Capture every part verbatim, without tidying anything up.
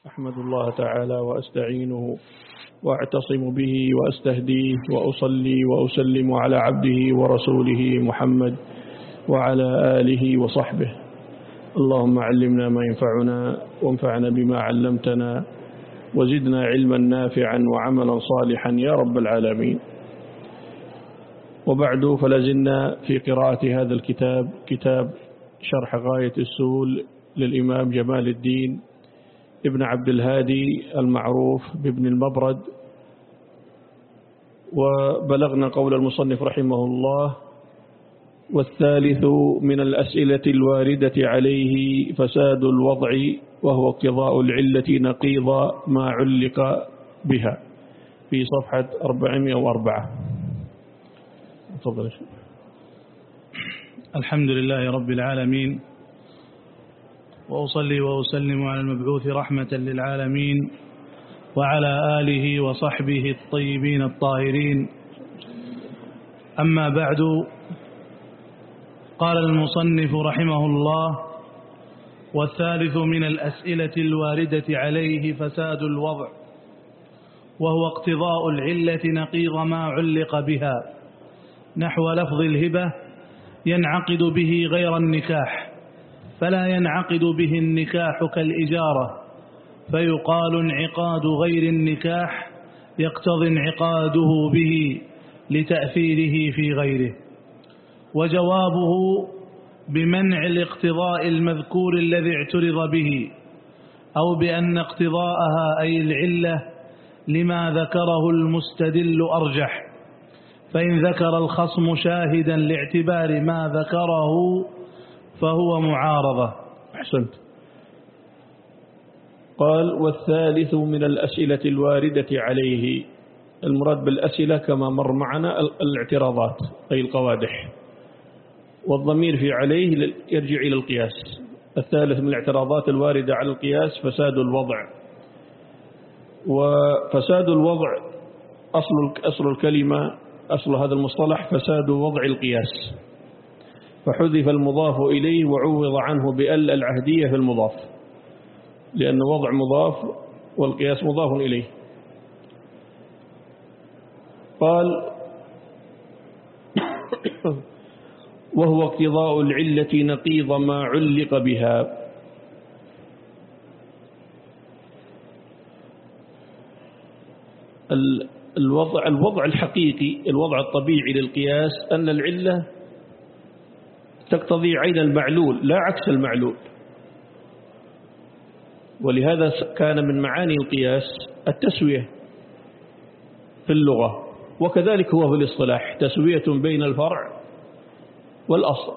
أحمد الله تعالى وأستعينه وأعتصم به وأستهديه وأصلي وأسلم على عبده ورسوله محمد وعلى آله وصحبه. اللهم علمنا ما ينفعنا وانفعنا بما علمتنا وزدنا علما نافعا وعملا صالحا يا رب العالمين. وبعد، فلازلنا في قراءة هذا الكتاب، كتاب شرح غاية السول للإمام جمال الدين ابن عبد الهادي المعروف بابن المبرد. وبلغنا قول المصنف رحمه الله: والثالث من الأسئلة الواردة عليه فساد الوضع، وهو اقتضاء العلة نقيض ما علق بها، في صفحة أربعمائة وأربعة. تفضل. الحمد لله رب العالمين، وأصلي وأسلم على المبعوث رحمة للعالمين وعلى آله وصحبه الطيبين الطاهرين. أما بعد، قال المصنف رحمه الله: والثالث من الأسئلة الواردة عليه فساد الوضع، وهو اقتضاء العلة نقيض ما علق بها، نحو لفظ الهبة ينعقد به غير النكاح، فلا ينعقد به النكاح كالإجارة، فيقال انعقاد غير النكاح يقتضي انعقاده به لتأثيره في غيره. وجوابه بمنع الاقتضاء المذكور الذي اعترض به، أو بأن اقتضاءها أي العلة لما ذكره المستدل أرجح، فإن ذكر الخصم شاهدا لاعتبار ما ذكره فهو معارضة. أحسنت. قال: والثالث من الأسئلة الواردة عليه، المراد بالأسئلة كما مر معنا الاعتراضات أي القوادح، والضمير في عليه يرجع إلى القياس. الثالث من الاعتراضات الواردة على القياس فساد الوضع. وفساد الوضع أصل أصل الكلمة، أصل هذا المصطلح فساد وضع القياس، فحذف المضاف إليه وعوض عنه بأل العهدية في المضاف، لأن وضع مضاف والقياس مضاف إليه. قال: وهو اقتضاء العلة نقيض ما علق بها. الوضع الوضع الحقيقي، الوضع الطبيعي للقياس أن العلة تقتضي عين المعلول لا عكس المعلول، ولهذا كان من معاني القياس التسوية في اللغة، وكذلك هو في الاصطلاح، تسوية بين الفرع والأصل.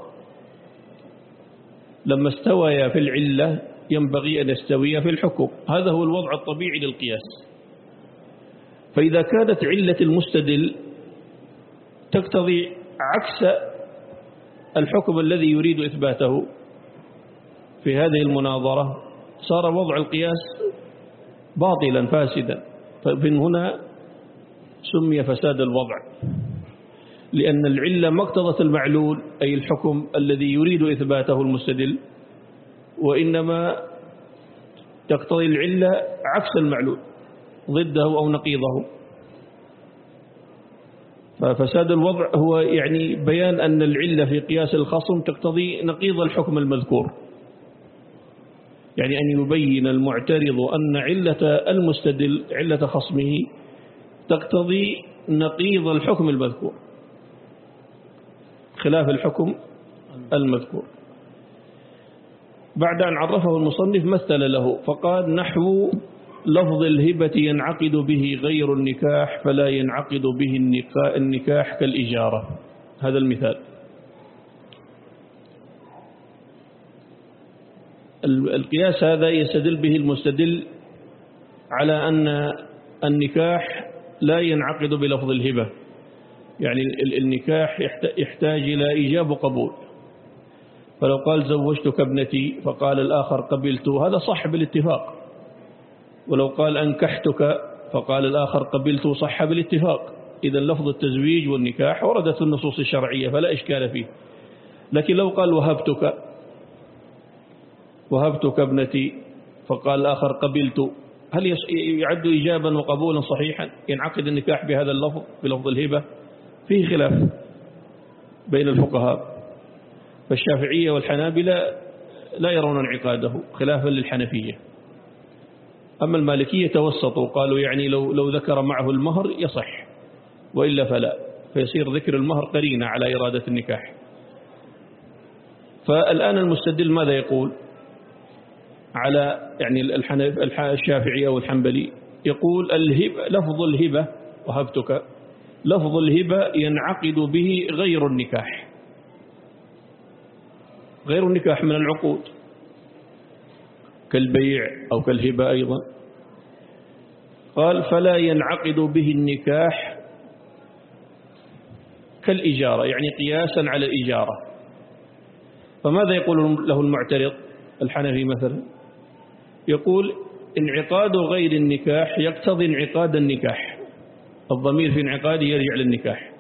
لما استويا في العلة ينبغي أن يستويا في الحكم، هذا هو الوضع الطبيعي للقياس. فإذا كانت علة المستدل تقتضي عكس الحكم الذي يريد إثباته في هذه المناظرة، صار وضع القياس باطلا فاسدا، فمن هنا سمي فساد الوضع، لأن العلة ما اقتضت المعلول أي الحكم الذي يريد إثباته المستدل، وإنما تقتضي العلة عكس المعلول، ضده أو نقيضه. ففساد الوضع هو يعني بيان أن العلة في قياس الخصم تقتضي نقيض الحكم المذكور، يعني أن يبين المعترض أن علة المستدل، علة خصمه، تقتضي نقيض الحكم المذكور خلاف الحكم المذكور. بعد أن عرفه المصنف مثل له فقال: نحو لفظ الهبة ينعقد به غير النكاح فلا ينعقد به النكاح كالإجارة. هذا المثال. القياس هذا يستدل به المستدل على أن النكاح لا ينعقد بلفظ الهبة، يعني النكاح يحتاج إلى إيجاب وقبول. فلو قال زوجتك ابنتي فقال الآخر قبلت، هذا صح بالاتفاق. ولو قال أنكحتك فقال الآخر قبلت، صح بالاتفاق. إذا لفظ التزويج والنكاح وردت في النصوص الشرعية فلا إشكال فيه. لكن لو قال وهبتك وهبتك ابنتي فقال الآخر قبلت، هل يعد إجابا وقبولا صحيحا؟ ينعقد النكاح بهذا اللفظ بلفظ الهبة؟ فيه خلاف بين الفقهاء، فالشافعية والحنابلة لا يرون انعقاده خلافا للحنفية. أما المالكية توسطوا، قالوا يعني لو لو ذكر معه المهر يصح، وإلا فلا، فيصير ذكر المهر قرينة على إرادة النكاح. فالآن المستدل ماذا يقول على يعني الشافعي أو الحنبلي؟ يقول الهبة، لفظ الهبة وهبتك، لفظ الهبة ينعقد به غير النكاح، غير النكاح من العقود كالبيع أو كالهبة أيضا. قال فلا ينعقد به النكاح كالإجارة، يعني قياسا على الإجارة. فماذا يقول له المعترض الحنفي مثلا؟ يقول انعقاد غير النكاح يقتضي انعقاد النكاح، الضمير في انعقاده يرجع للنكاح.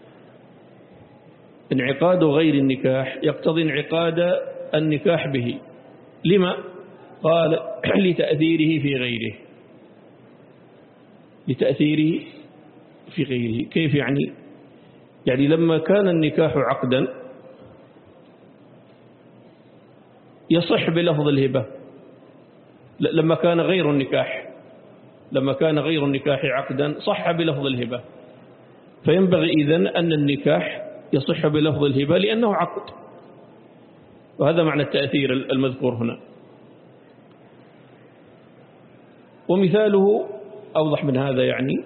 انعقاد غير النكاح يقتضي انعقاد النكاح به. لما؟ قال لتأثيره في غيره، لتأثيره في غيره. كيف يعني؟ يعني لما كان النكاح عقدا يصح بلفظ الهبة، لما كان غير النكاح لما كان غير النكاح عقدا صح بلفظ الهبة، فينبغي إذن أن النكاح يصح بلفظ الهبة لأنه عقد، وهذا معنى التأثير المذكور هنا. ومثاله أوضح من هذا، يعني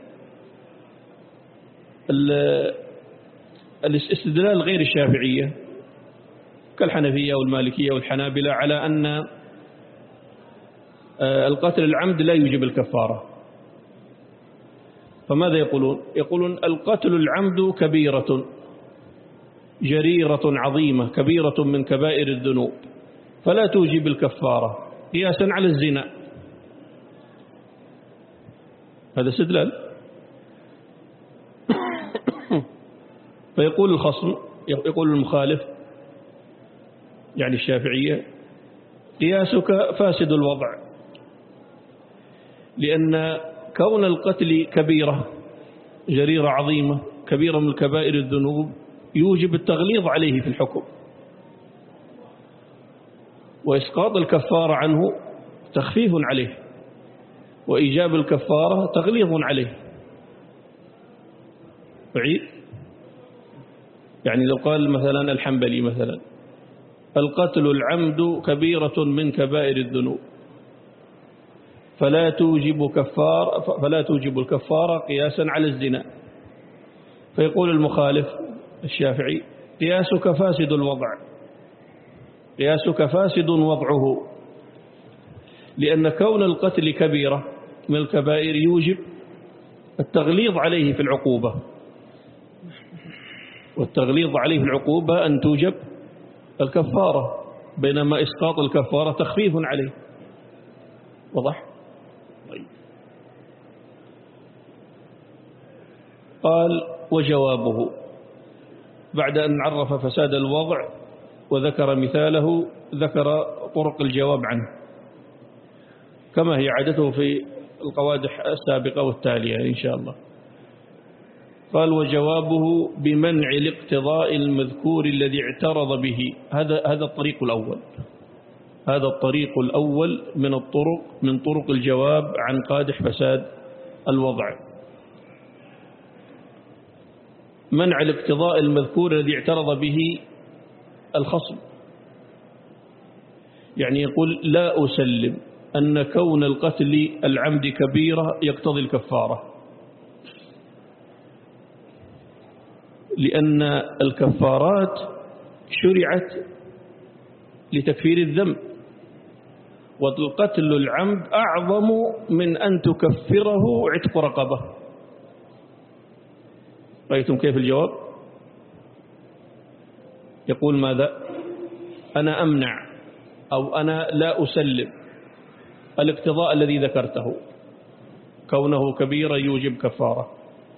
الاستدلال غير الشافعية كالحنفية والمالكية والحنابلة على أن القتل العمد لا يوجب الكفارة. فماذا يقولون؟ يقولون القتل العمد كبيرة جريرة عظيمة، كبيرة من كبائر الذنوب، فلا توجب الكفارة قياسا على الزنا. هذا استدلال. فيقول الخصم، يقول المخالف يعني الشافعية قياسك فاسد الوضع، لأن كون القتل كبيرة جريرة عظيمة كبيرة من كبائر الذنوب يوجب التغليظ عليه في الحكم، وإسقاط الكفارة عنه تخفيف عليه، وإيجاب الكفارة تغليظ عليه. بعيد يعني لو قال مثلا الحنبلي مثلا القتل العمد كبيرة من كبائر الذنوب فلا توجب كفار فلا توجب الكفارة قياسا على الزنا، فيقول المخالف الشافعي قياسك فاسد الوضع، قياسك فاسد وضعه، لأن كون القتل كبيرة من الكبائر يوجب التغليظ عليه في العقوبة، والتغليظ عليه في العقوبة أن توجب الكفارة، بينما إسقاط الكفارة تخفيف عليه. وضح؟ طيب. قال وجوابه، بعد أن عرف فساد الوضع وذكر مثاله ذكر طرق الجواب عنه كما هي عادته في القوادح السابقة والتالية إن شاء الله. قال وجوابه بمنع الاقتضاء المذكور الذي اعترض به. هذا هذا الطريق الأول هذا الطريق الأول من الطرق من طرق الجواب عن قادح فساد الوضع. منع الاقتضاء المذكور الذي اعترض به الخصم، يعني يقول لا أسلم أن كون القتل العمد كبيرة يقتضي الكفارة، لأن الكفارات شرعت لتكفير الذنب، والقتل العمد أعظم من أن تكفره عتق رقبة. رأيتم كيف الجواب؟ يقول ماذا؟ أنا أمنع أو أنا لا أسلم الاقتضاء الذي ذكرته كونه كبيرة يوجب كفارة،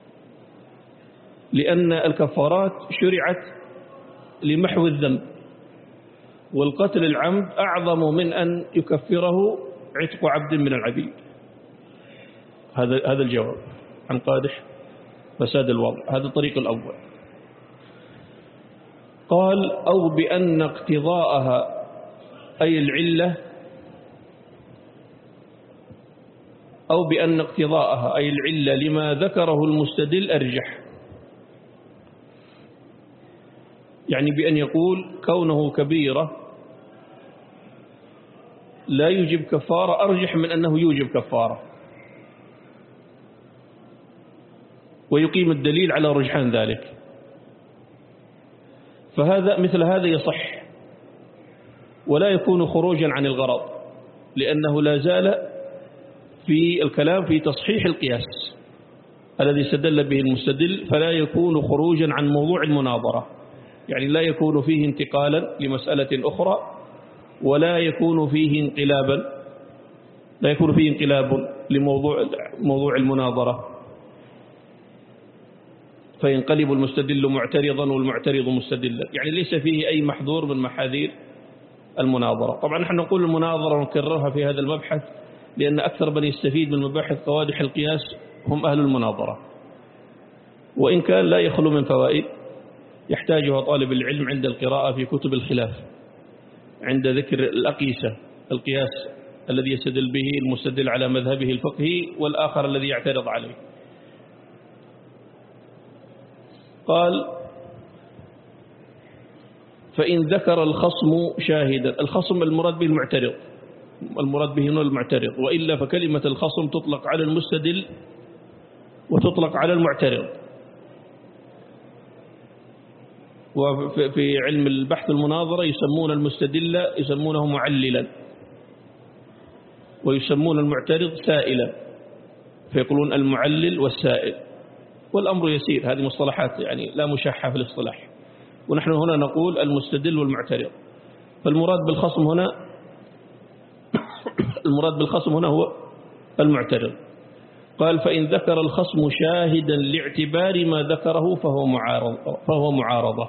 لأن الكفارات شرعت لمحو الذنب، والقتل العمد أعظم من أن يكفره عتق عبد من العبيد. هذا هذا الجواب عن قادح فساد الوضع. هذا الطريق الأول. قال أو بأن اقتضاءها أي العلة أو بأن اقتضاءها أي العلة لما ذكره المستدل أرجح، يعني بأن يقول كونه كبيرة لا يوجب كفارة أرجح من أنه يوجب كفارة، ويقيم الدليل على رجحان ذلك. فهذا مثل هذا يصح ولا يكون خروجا عن الغرض، لأنه لا زال في الكلام في تصحيح القياس الذي استدل به المستدل، فلا يكون خروجا عن موضوع المناظرة، يعني لا يكون فيه انتقالا لمسألة أخرى، ولا يكون فيه انقلابا لا يكون فيه انقلاب لموضوع موضوع المناظرة، فينقلب المستدل معترضا والمعترض مستدلا، يعني ليس فيه أي محظور من محاذير المناظرة. طبعا نحن نقول المناظرة ونكررها في هذا المبحث لأن أكثر من يستفيد من مباحث قوادح القياس هم أهل المناظرة، وإن كان لا يخلو من فوائد يحتاجها طالب العلم عند القراءة في كتب الخلاف، عند ذكر الأقيسة، القياس الذي يستدل به المستدل على مذهبه الفقهي والآخر الذي يعترض عليه. قال فإن ذكر الخصم شاهدا، الخصم المراد به المعترض، المراد به هنا المعترض، وإلا فكلمة الخصم تطلق على المستدل وتطلق على المعترض. وفي علم البحث المناظرة يسمون المستدل يسمونه معللا، ويسمون المعترض سائلا، فيقولون المعلل والسائل، والأمر يسير. هذه مصطلحات يعني لا مشحة في الاصطلاح، ونحن هنا نقول المستدل والمعترض. فالمراد بالخصم هنا المراد بالخصم هنا هو المعترض. قال فإن ذكر الخصم شاهدا لاعتبار ما ذكره فهو معارض فهو معارضة.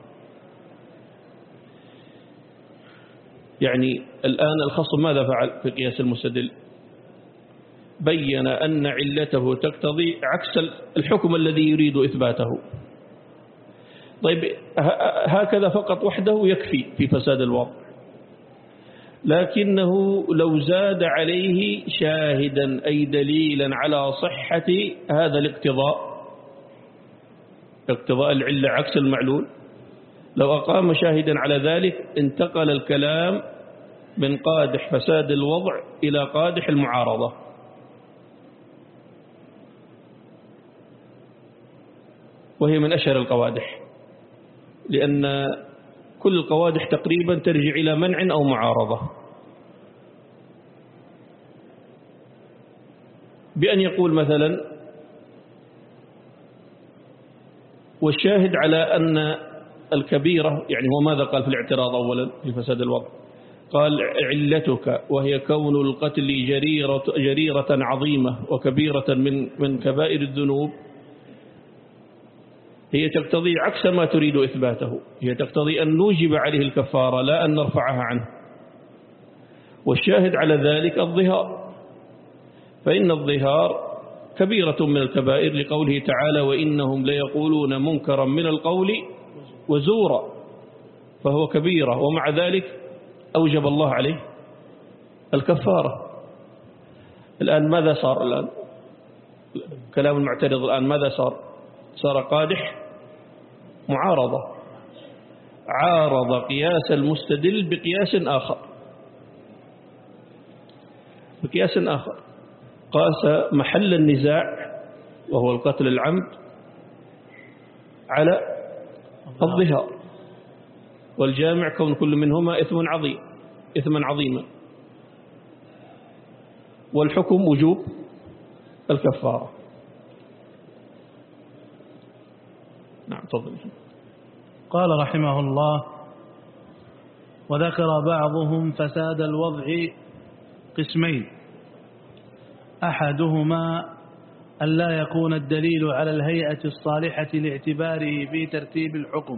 يعني الآن الخصم ماذا فعل في قياس المستدل؟ بين أن علته تقتضي عكس الحكم الذي يريد إثباته. طيب هكذا فقط وحده يكفي في فساد الوضع، لكنه لو زاد عليه شاهدا أي دليلا على صحة هذا الاقتضاء، اقتضاء العلة عكس المعلول، لو أقام شاهدا على ذلك انتقل الكلام من قادح فساد الوضع إلى قادح المعارضة. وهي من أشهر القوادح، لأن كل القوادح تقريبا ترجع إلى منع أو معارضة. بأن يقول مثلا والشاهد على أن الكبيرة، يعني هو ماذا قال في الاعتراض أولا في فساد الوضع؟ قال علتك وهي كون القتل جريرة, جريرة عظيمة وكبيرة من, من كبائر الذنوب، هي تقتضي عكس ما تريد إثباته، هي تقتضي أن نوجب عليه الكفارة لا أن نرفعها عنه. والشاهد على ذلك الظهار، فإن الظهار كبيرة من الكبائر لقوله تعالى وإنهم ليقولون منكرا من القول وزورا، فهو كبيرة، ومع ذلك أوجب الله عليه الكفارة. الآن ماذا صار؟ الآن كلام المعترض الآن ماذا صار؟ صار قادح معارضة، عارض قياس المستدل بقياس آخر بقياس آخر قاس محل النزاع وهو القتل العمد على الظهار، والجامع كون كل منهما إثم عظيم إثما عظيما، والحكم وجوب الكفارة. نعم تفضل. قال رحمه الله وذكر بعضهم فساد الوضع قسمين، أحدهما أن لا يكون الدليل على الهيئة الصالحة لاعتباره في ترتيب الحكم،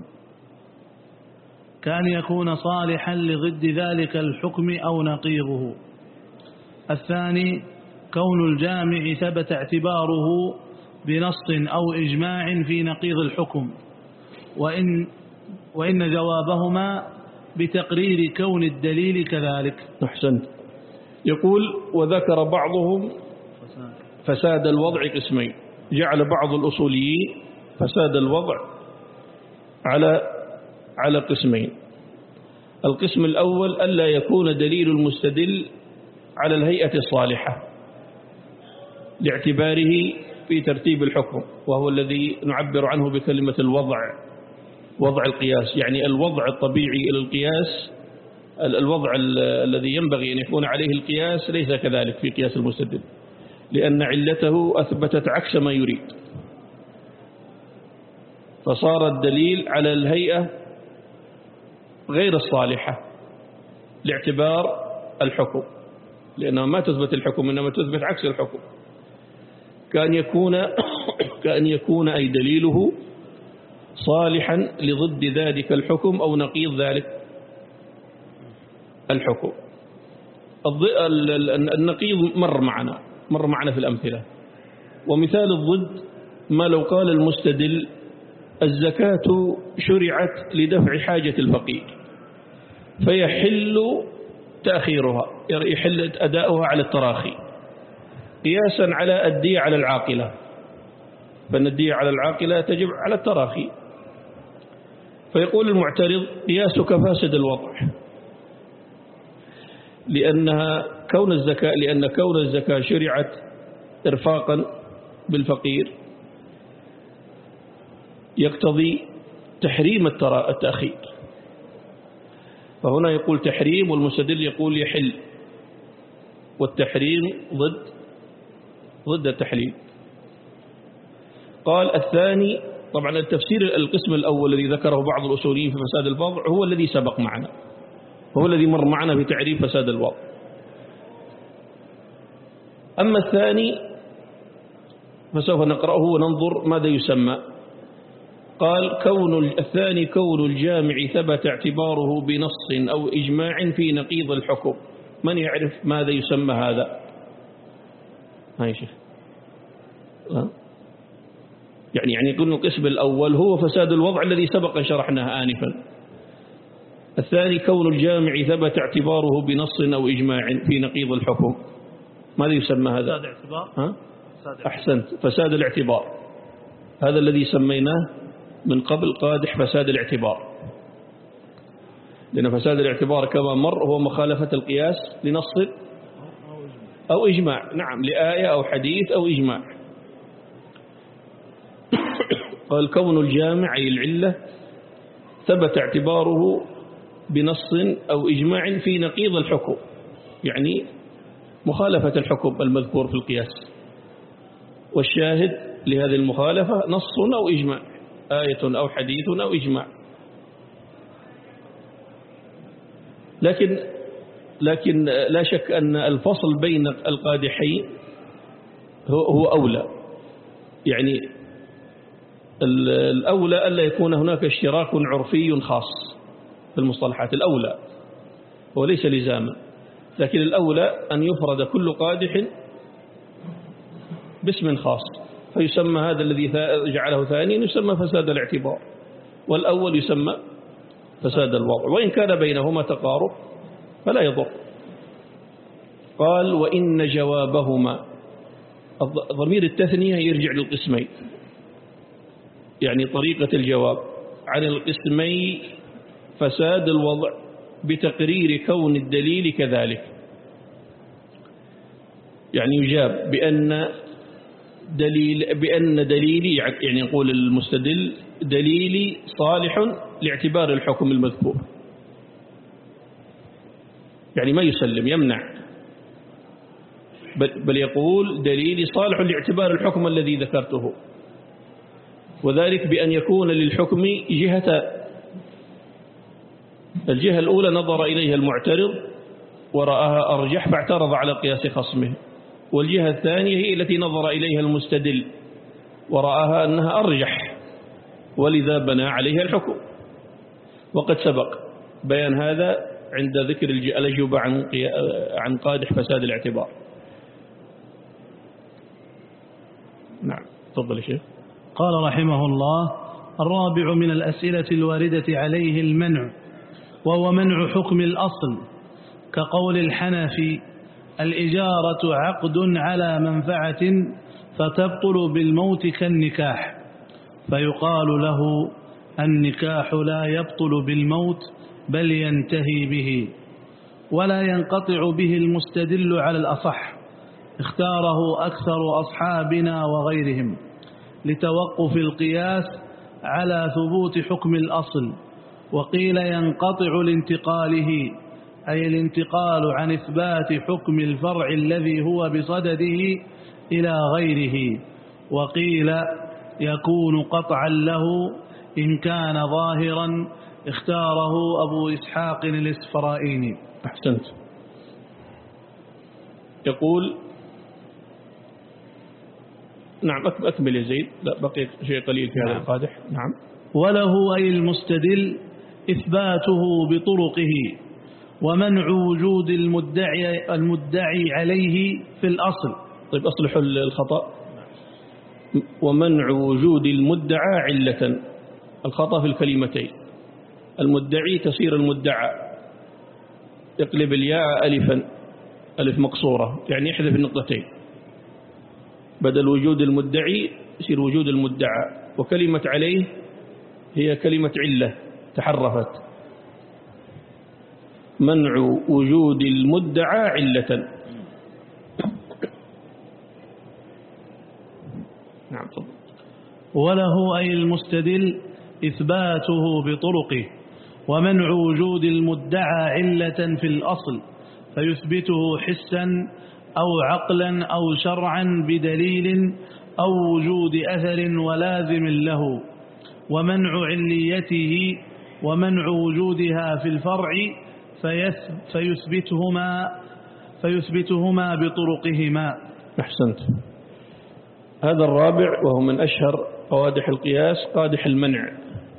كان يكون صالحا لضد ذلك الحكم أو نقيضه. الثاني كون الجامع ثبت اعتباره بنص أو إجماع في نقيض الحكم، وإن, وإن جوابهما بتقرير كون الدليل كذلك. أحسنت. يقول وذكر بعضهم فساد الوضع قسمين، جعل بعض الأصوليين فساد الوضع على على قسمين. القسم الأول ألا يكون دليل المستدل على الهيئة الصالحة لاعتباره في ترتيب الحكم، وهو الذي نعبر عنه بكلمة الوضع، وضع القياس، يعني الوضع الطبيعي إلى القياس، الوضع الذي ينبغي أن يكون عليه القياس ليس كذلك في قياس المستدل، لأن علته أثبتت عكس ما يريد، فصار الدليل على الهيئة غير الصالحة لاعتبار الحكم، لأنها ما تثبت الحكم إنما تثبت عكس الحكم. كأن يكون كأن يكون أي دليله صالحا لضد ذلك الحكم أو نقيض ذلك الحكم. النقيض مر معنا مر معنا في الأمثلة، ومثال الضد ما لو قال المستدل الزكاة شرعت لدفع حاجة الفقير فيحل تأخيرها، يحل أداؤها على التراخي قياسا على الدية على العاقلة، فإن الدية على العاقلة تجب على التراخي. فيقول المعترض قياسك فاسد الوضع، لأنها كون الزكاة لأن كون الزكاة شرعت إرفاقا بالفقير يقتضي تحريم التأخير، فهنا يقول تحريم والمستدل يقول يحل، والتحريم ضد ضد التحليل. قال الثاني، طبعا التفسير القسم الأول الذي ذكره بعض الأصوليين في فساد الوضع هو الذي سبق معنا، هو الذي مر معنا في تعريف فساد الوضع. أما الثاني فسوف نقرأه وننظر ماذا يسمى. قال كون الثاني كون الجامع ثبت اعتباره بنص أو إجماع في نقيض الحكم. من يعرف ماذا يسمى هذا؟ هاي شيخ يعني يعني يقول القسم الأول هو فساد الوضع الذي سبق شرحناه آنفا. الثاني كون الجامع ثبت اعتباره بنص أو إجماع في نقيض الحكم. ماذا يسمى هذا؟ فساد اعتبار. ها؟ أحسنت، فساد الاعتبار، هذا الذي سميناه من قبل قادح فساد الاعتبار، لأن فساد الاعتبار كما مر هو مخالفة القياس لنص أو إجماع، نعم لآية أو حديث أو إجماع. قال كون الجامع أي العلة ثبت اعتباره بنص أو إجماع في نقيض الحكم، يعني مخالفة الحكم المذكور في القياس، والشاهد لهذه المخالفة نص أو إجماع، آية أو حديث أو إجماع. لكن لكن لا شك أن الفصل بين القادحين هو هو أولى، يعني الأولى ألا يكون هناك اشتراك عرفي خاص في المصطلحات، الأولى وليس لزاما، لكن الأولى أن يفرد كل قادح باسم خاص، فيسمى هذا الذي جعله ثانيا يسمى فساد الاعتبار، والأول يسمى فساد الوضع، وإن كان بينهما تقارب فلا يضر. قال وإن جوابهما، ضمير التثنية يرجع للقسمين، يعني طريقة الجواب عن القسمين فساد الوضع بتقرير كون الدليل كذلك، يعني يجاب بأن دليل بأن دليلي، يعني يقول المستدل دليلي صالح لاعتبار الحكم المذكور، يعني ما يسلم يمنع، بل يقول دليلي صالح لاعتبار الحكم الذي ذكرته، وذلك بأن يكون للحكم جهتان، الجهة الأولى نظر إليها المعترض ورآها أرجح فاعترض على قياس خصمه، والجهة الثانية هي التي نظر إليها المستدل ورآها أنها أرجح ولذا بنى عليها الحكم. وقد سبق بيان هذا عند ذكر الأجوبة عن عن قادح فساد الاعتبار. نعم تفضل يا شيخ. قال رحمه الله: الرابع من الأسئلة الواردة عليه المنع، وهو منع حكم الأصل، كقول الحنفي: الإجارة عقد على منفعة فتبطل بالموت كالنكاح، فيقال له: النكاح لا يبطل بالموت بل ينتهي به، ولا ينقطع به المستدل على الأصح، اختاره أكثر أصحابنا وغيرهم لتوقف القياس على ثبوت حكم الأصل. وقيل ينقطع لانتقاله، أي الانتقال عن إثبات حكم الفرع الذي هو بصدده إلى غيره. وقيل يكون قطعا له إن كان ظاهرا، اختاره أبو إسحاق الإسفرائيني. أحسنت. يقول نعم أكمل يا زيد، لا بقي شيء قليل في هذا القادح. نعم. وله أي المستدل إثباته بطرقه، ومنع وجود المدعي, المدعي عليه في الأصل. طيب أصلح الخطأ. ومنع وجود المدعى علة، الخطأ في الكلمتين. المدعي تصير المدعى، يقلب الياء ألفا، ألف مقصورة، يعني يحذف النقطتين، بدل وجود المدعي يصير وجود المدعى. وكلمة عليه هي كلمة علة تحرفت. منع وجود المدعى علة. نعم. وله أي المستدل إثباته بطرقه، ومنع وجود المدعى علة في الأصل، فيثبته حسا أو عقلا أو شرعا بدليل أو وجود أثر ولازم له. ومنع عليته ومنع وجودها في الفرع فيثبتهما فيثبتهما بطرقهما. أحسنت. هذا الرابع وهو من أشهر قوادح القياس، قادح المنع.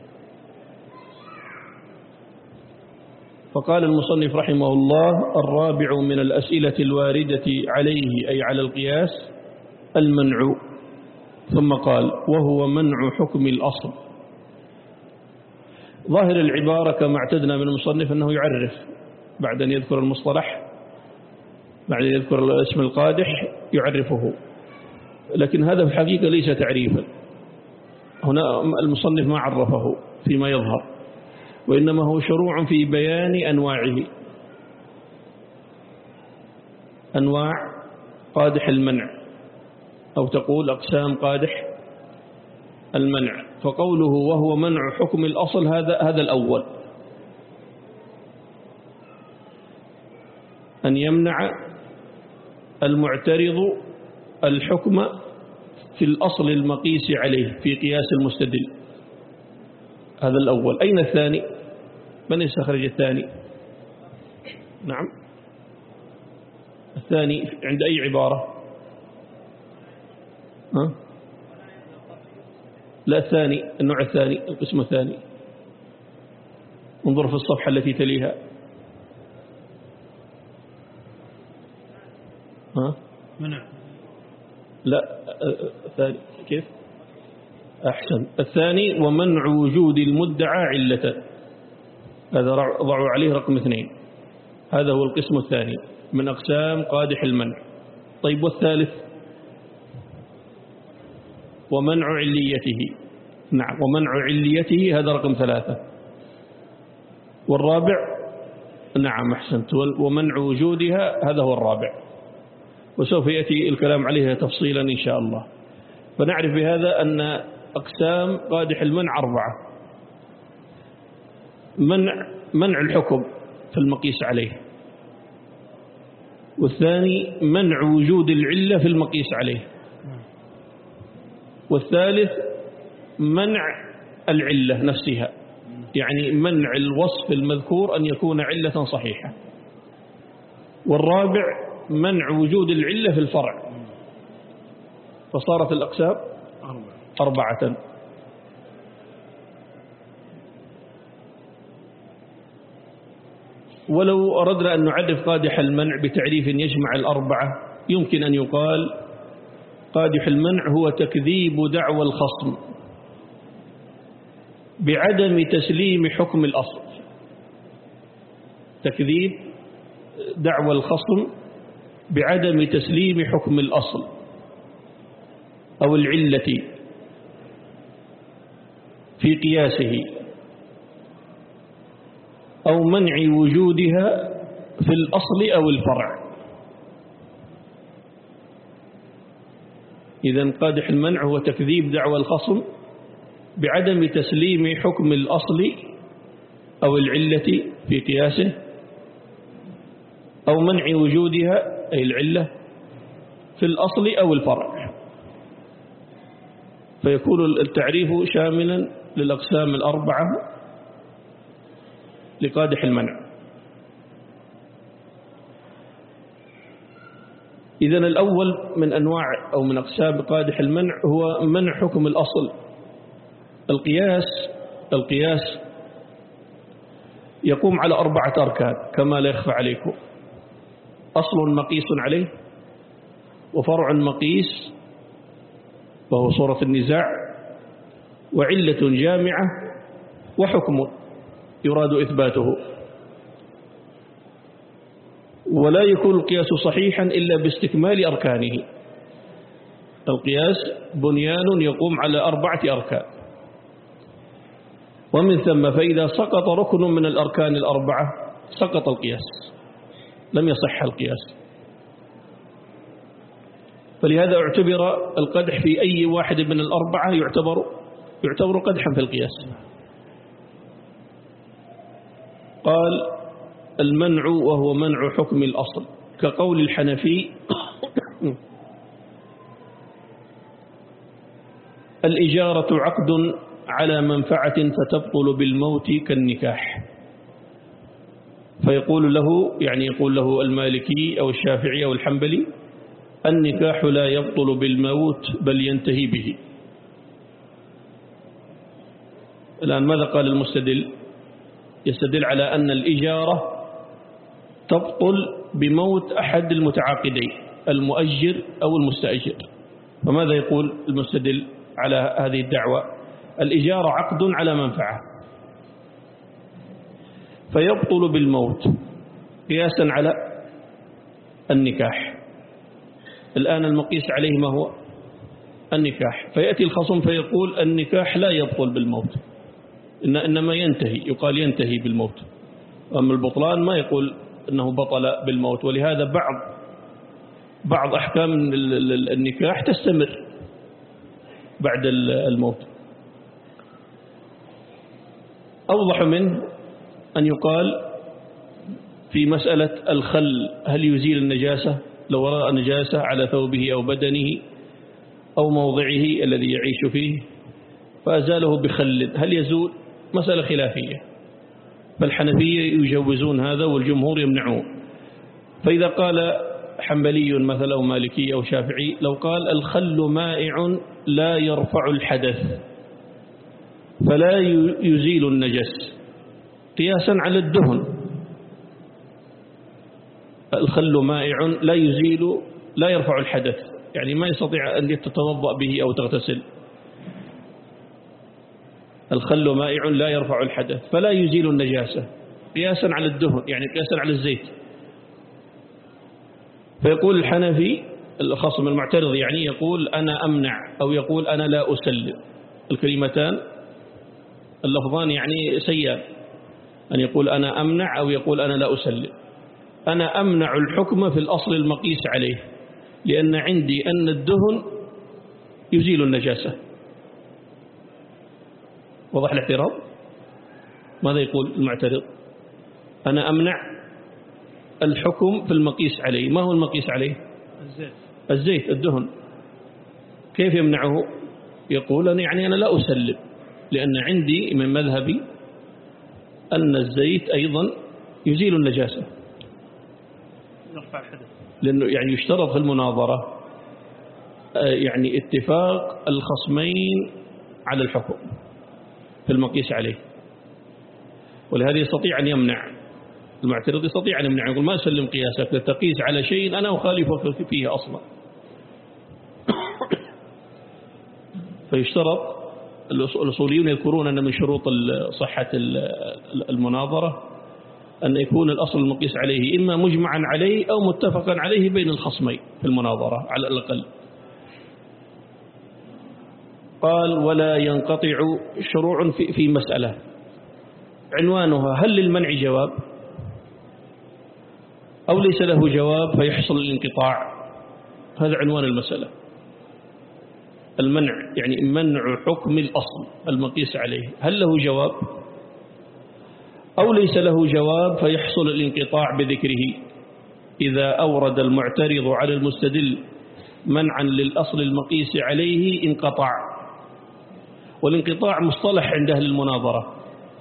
فقال المصنف رحمه الله: الرابع من الأسئلة الواردة عليه أي على القياس المنع. ثم قال: وهو منع حكم الأصل. ظاهر العبارة كما اعتدنا من المصنف أنه يعرف بعد أن يذكر المصطلح، بعد أن يذكر اسم القادح يعرفه، لكن هذا في الحقيقة ليس تعريفا. هنا المصنف ما عرفه فيما يظهر، وإنما هو شروع في بيان أنواعه، أنواع قادح المنع، أو تقول أقسام قادح المنع. فقوله وهو منع حكم الأصل هذا هذا الأول، أن يمنع المعترض الحكم في الأصل المقيس عليه في قياس المستدل. هذا الأول. أين الثاني؟ من يستخرج الثاني؟ نعم، الثاني عند أي عبارة؟ ها؟ لا، الثاني، النوع الثاني، القسم الثاني، انظر في الصفحة التي تليها. ها؟ منع. لا، الثاني كيف؟ أحسن. الثاني ومنع وجود المدعى علة، هذا ضعوا عليه رقم اثنين، هذا هو القسم الثاني من أقسام قادح المنع. طيب والثالث؟ ومنع عليته. نعم، ومنع عليته هذا رقم ثلاثة. والرابع؟ نعم أحسنت، ومنع وجودها هذا هو الرابع، وسوف يأتي الكلام عليها تفصيلا إن شاء الله. فنعرف بهذا أن أقسام قادح المنع أربعة: منع منع الحكم في المقيس عليه، والثاني منع وجود العلة في المقيس عليه، والثالث منع العلة نفسها، يعني منع الوصف المذكور أن يكون علة صحيحة، والرابع منع وجود العلة في الفرع. فصارت الأقسام أربعة. ولو أردنا أن نعرف قادح المنع بتعريف يجمع الأربعة يمكن أن يقال قادح المنع هو تكذيب دعوى الخصم بعدم تسليم حكم الأصل. تكذيب دعوى الخصم بعدم تسليم حكم الأصل أو العلة في قياسه أو منع وجودها في الأصل أو الفرع. إذن قادح المنع هو تكذيب دعوى الخصم بعدم تسليم حكم الأصل أو العلة في قياسه أو منع وجودها أي العلة في الأصل أو الفرع. فيكون التعريف شاملا للأقسام الأربعة لقادح المنع. إذن الأول من أنواع أو من أقسام قادح المنع هو منع حكم الأصل. القياس القياس يقوم على أربعة أركان كما لا يخفى عليكم: أصل مقيس عليه، وفرع مقيس وهو صورة النزاع، وعلة جامعة، وحكم يراد إثباته. ولا يكون القياس صحيحا إلا باستكمال أركانه. القياس بنيان يقوم على أربعة أركان، ومن ثم فإذا سقط ركن من الأركان الأربعة سقط القياس، لم يصح القياس. فلهذا اعتبر القدح في أي واحد من الأربعة يعتبر يعتبر قدحا في القياس. قال المنع وهو منع حكم الأصل كقول الحنفي: الإجارة عقد على منفعة فتبطل بالموت كالنكاح. فيقول له يعني يقول له المالكي أو الشافعي أو الحنبلي: النكاح لا يبطل بالموت بل ينتهي به. الآن ماذا قال المستدل؟ يستدل على أن الإجارة تبطل بموت أحد المتعاقدين، المؤجر أو المستأجر. فماذا يقول المستدل على هذه الدعوة؟ الإجارة عقد على منفعة فيبطل بالموت قياسا على النكاح. الآن المقيس عليه ما هو؟ النكاح. فيأتي الخصم فيقول النكاح لا يبطل بالموت، إن إنما ينتهي، يقال ينتهي بالموت. أما البطلان ما يقول أنه بطل بالموت. ولهذا بعض بعض أحكام النكاح تستمر بعد الموت. أوضح منه أن يقال في مسألة الخل: هل يزيل النجاسة لو رأى نجاسة على ثوبه أو بدنه أو موضعه الذي يعيش فيه فأزاله بخل، هل يزول؟ مسألة خلافية. فالحنفية يجوزون هذا والجمهور يمنعون. فإذا قال حنبلي مثلا أو مالكي أو شافعي، لو قال الخل مائع لا يرفع الحدث فلا يزيل النجس قياسا على الدهن. الخل مائع لا يزيل لا يرفع الحدث، يعني ما يستطيع أن يتوضأ به أو تغتسل. الخل مائع لا يرفع الحدث فلا يزيل النجاسة قياسا على الدهن، يعني قياسا على الزيت. فيقول الحنفي الخصم المعترض يعني يقول أنا أمنع أو يقول أنا لا أسلم. الكلمتان اللفظان يعني سيان، أن يقول أنا أمنع أو يقول أنا لا أسلم. أنا أمنع الحكم في الأصل المقيس عليه لأن عندي أن الدهن يزيل النجاسة. وضح الاعتراض؟ ماذا يقول المعترض؟ أنا أمنع الحكم في المقيس عليه. ما هو المقيس عليه؟ الزيت الزيت الدهن. كيف يمنعه؟ يقول أنا يعني أنا لا أسلم لأن عندي من مذهبي أن الزيت أيضا يزيل النجاسة، يرفع الحدث. لأنه يعني يشترط في المناظرة يعني اتفاق الخصمين على الحكم في المقيس عليه، ولهذا يستطيع أن يمنع المعترض يستطيع أن يمنع، يقول ما أسلم قياسك لتقيس على شيء أنا أخالفك فيه أصلا. فيشترط، الأصوليون يذكرون أن من شروط صحة المناظرة أن يكون الأصل المقيس عليه إما مجمعا عليه أو متفقا عليه بين الخصمين في المناظرة على الأقل. قال ولا ينقطع شروع في, في مسألة عنوانها هل للمنع جواب أو ليس له جواب فيحصل الانقطاع. هذا عنوان المسألة. المنع يعني منع حكم الأصل المقيس عليه هل له جواب أو ليس له جواب فيحصل الانقطاع بذكره إذا أورد المعترض على المستدل منعا للأصل المقيس عليه انقطع. والانقطاع مصطلح عند أهل المناظرة،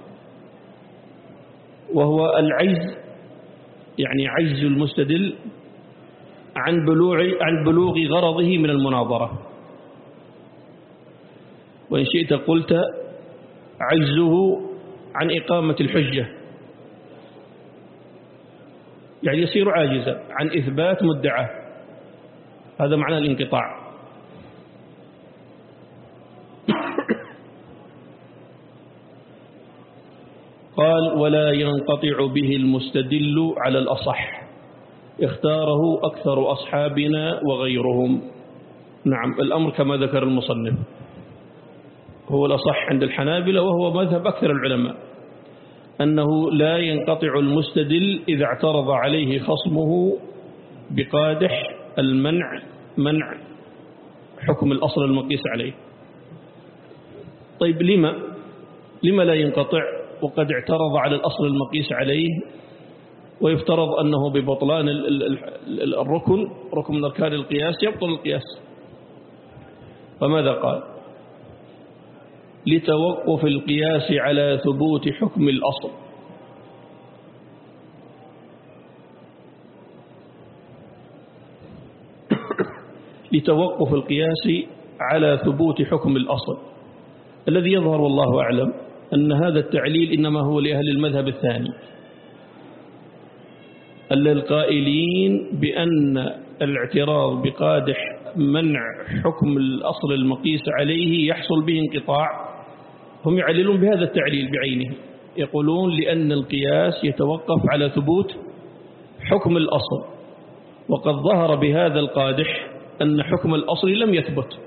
وهو العجز، يعني عجز المستدل عن بلوغ عن بلوغ غرضه من المناظرة. وإن شئت قلت عجزه عن إقامة الحجة، يعني يصير عاجزا عن إثبات مدعاه. هذا معنى الانقطاع. قال ولا ينقطع به المستدل على الأصح اختاره أكثر أصحابنا وغيرهم. نعم، الأمر كما ذكر المصنف هو الأصح عند الحنابلة، وهو مذهب أكثر العلماء، أنه لا ينقطع المستدل إذا اعترض عليه خصمه بقادح المنع منع حكم الأصل المقيس عليه. طيب لما لما لا ينقطع وقد اعترض على الأصل المقيس عليه ويفترض أنه ببطلان الركن ركن من أركان القياس يبطل القياس؟ فماذا قال؟ لتوقف القياس على ثبوت حكم الأصل. لتوقف القياس على ثبوت حكم الأصل. الذي يظهر والله أعلم أن هذا التعليل إنما هو لأهل المذهب الثاني القائلين بأن الاعتراض بقادح منع حكم الأصل المقيس عليه يحصل به انقطاع. هم يعللون بهذا التعليل بعينه، يقولون لأن القياس يتوقف على ثبوت حكم الأصل، وقد ظهر بهذا القادح أن حكم الأصل لم يثبت،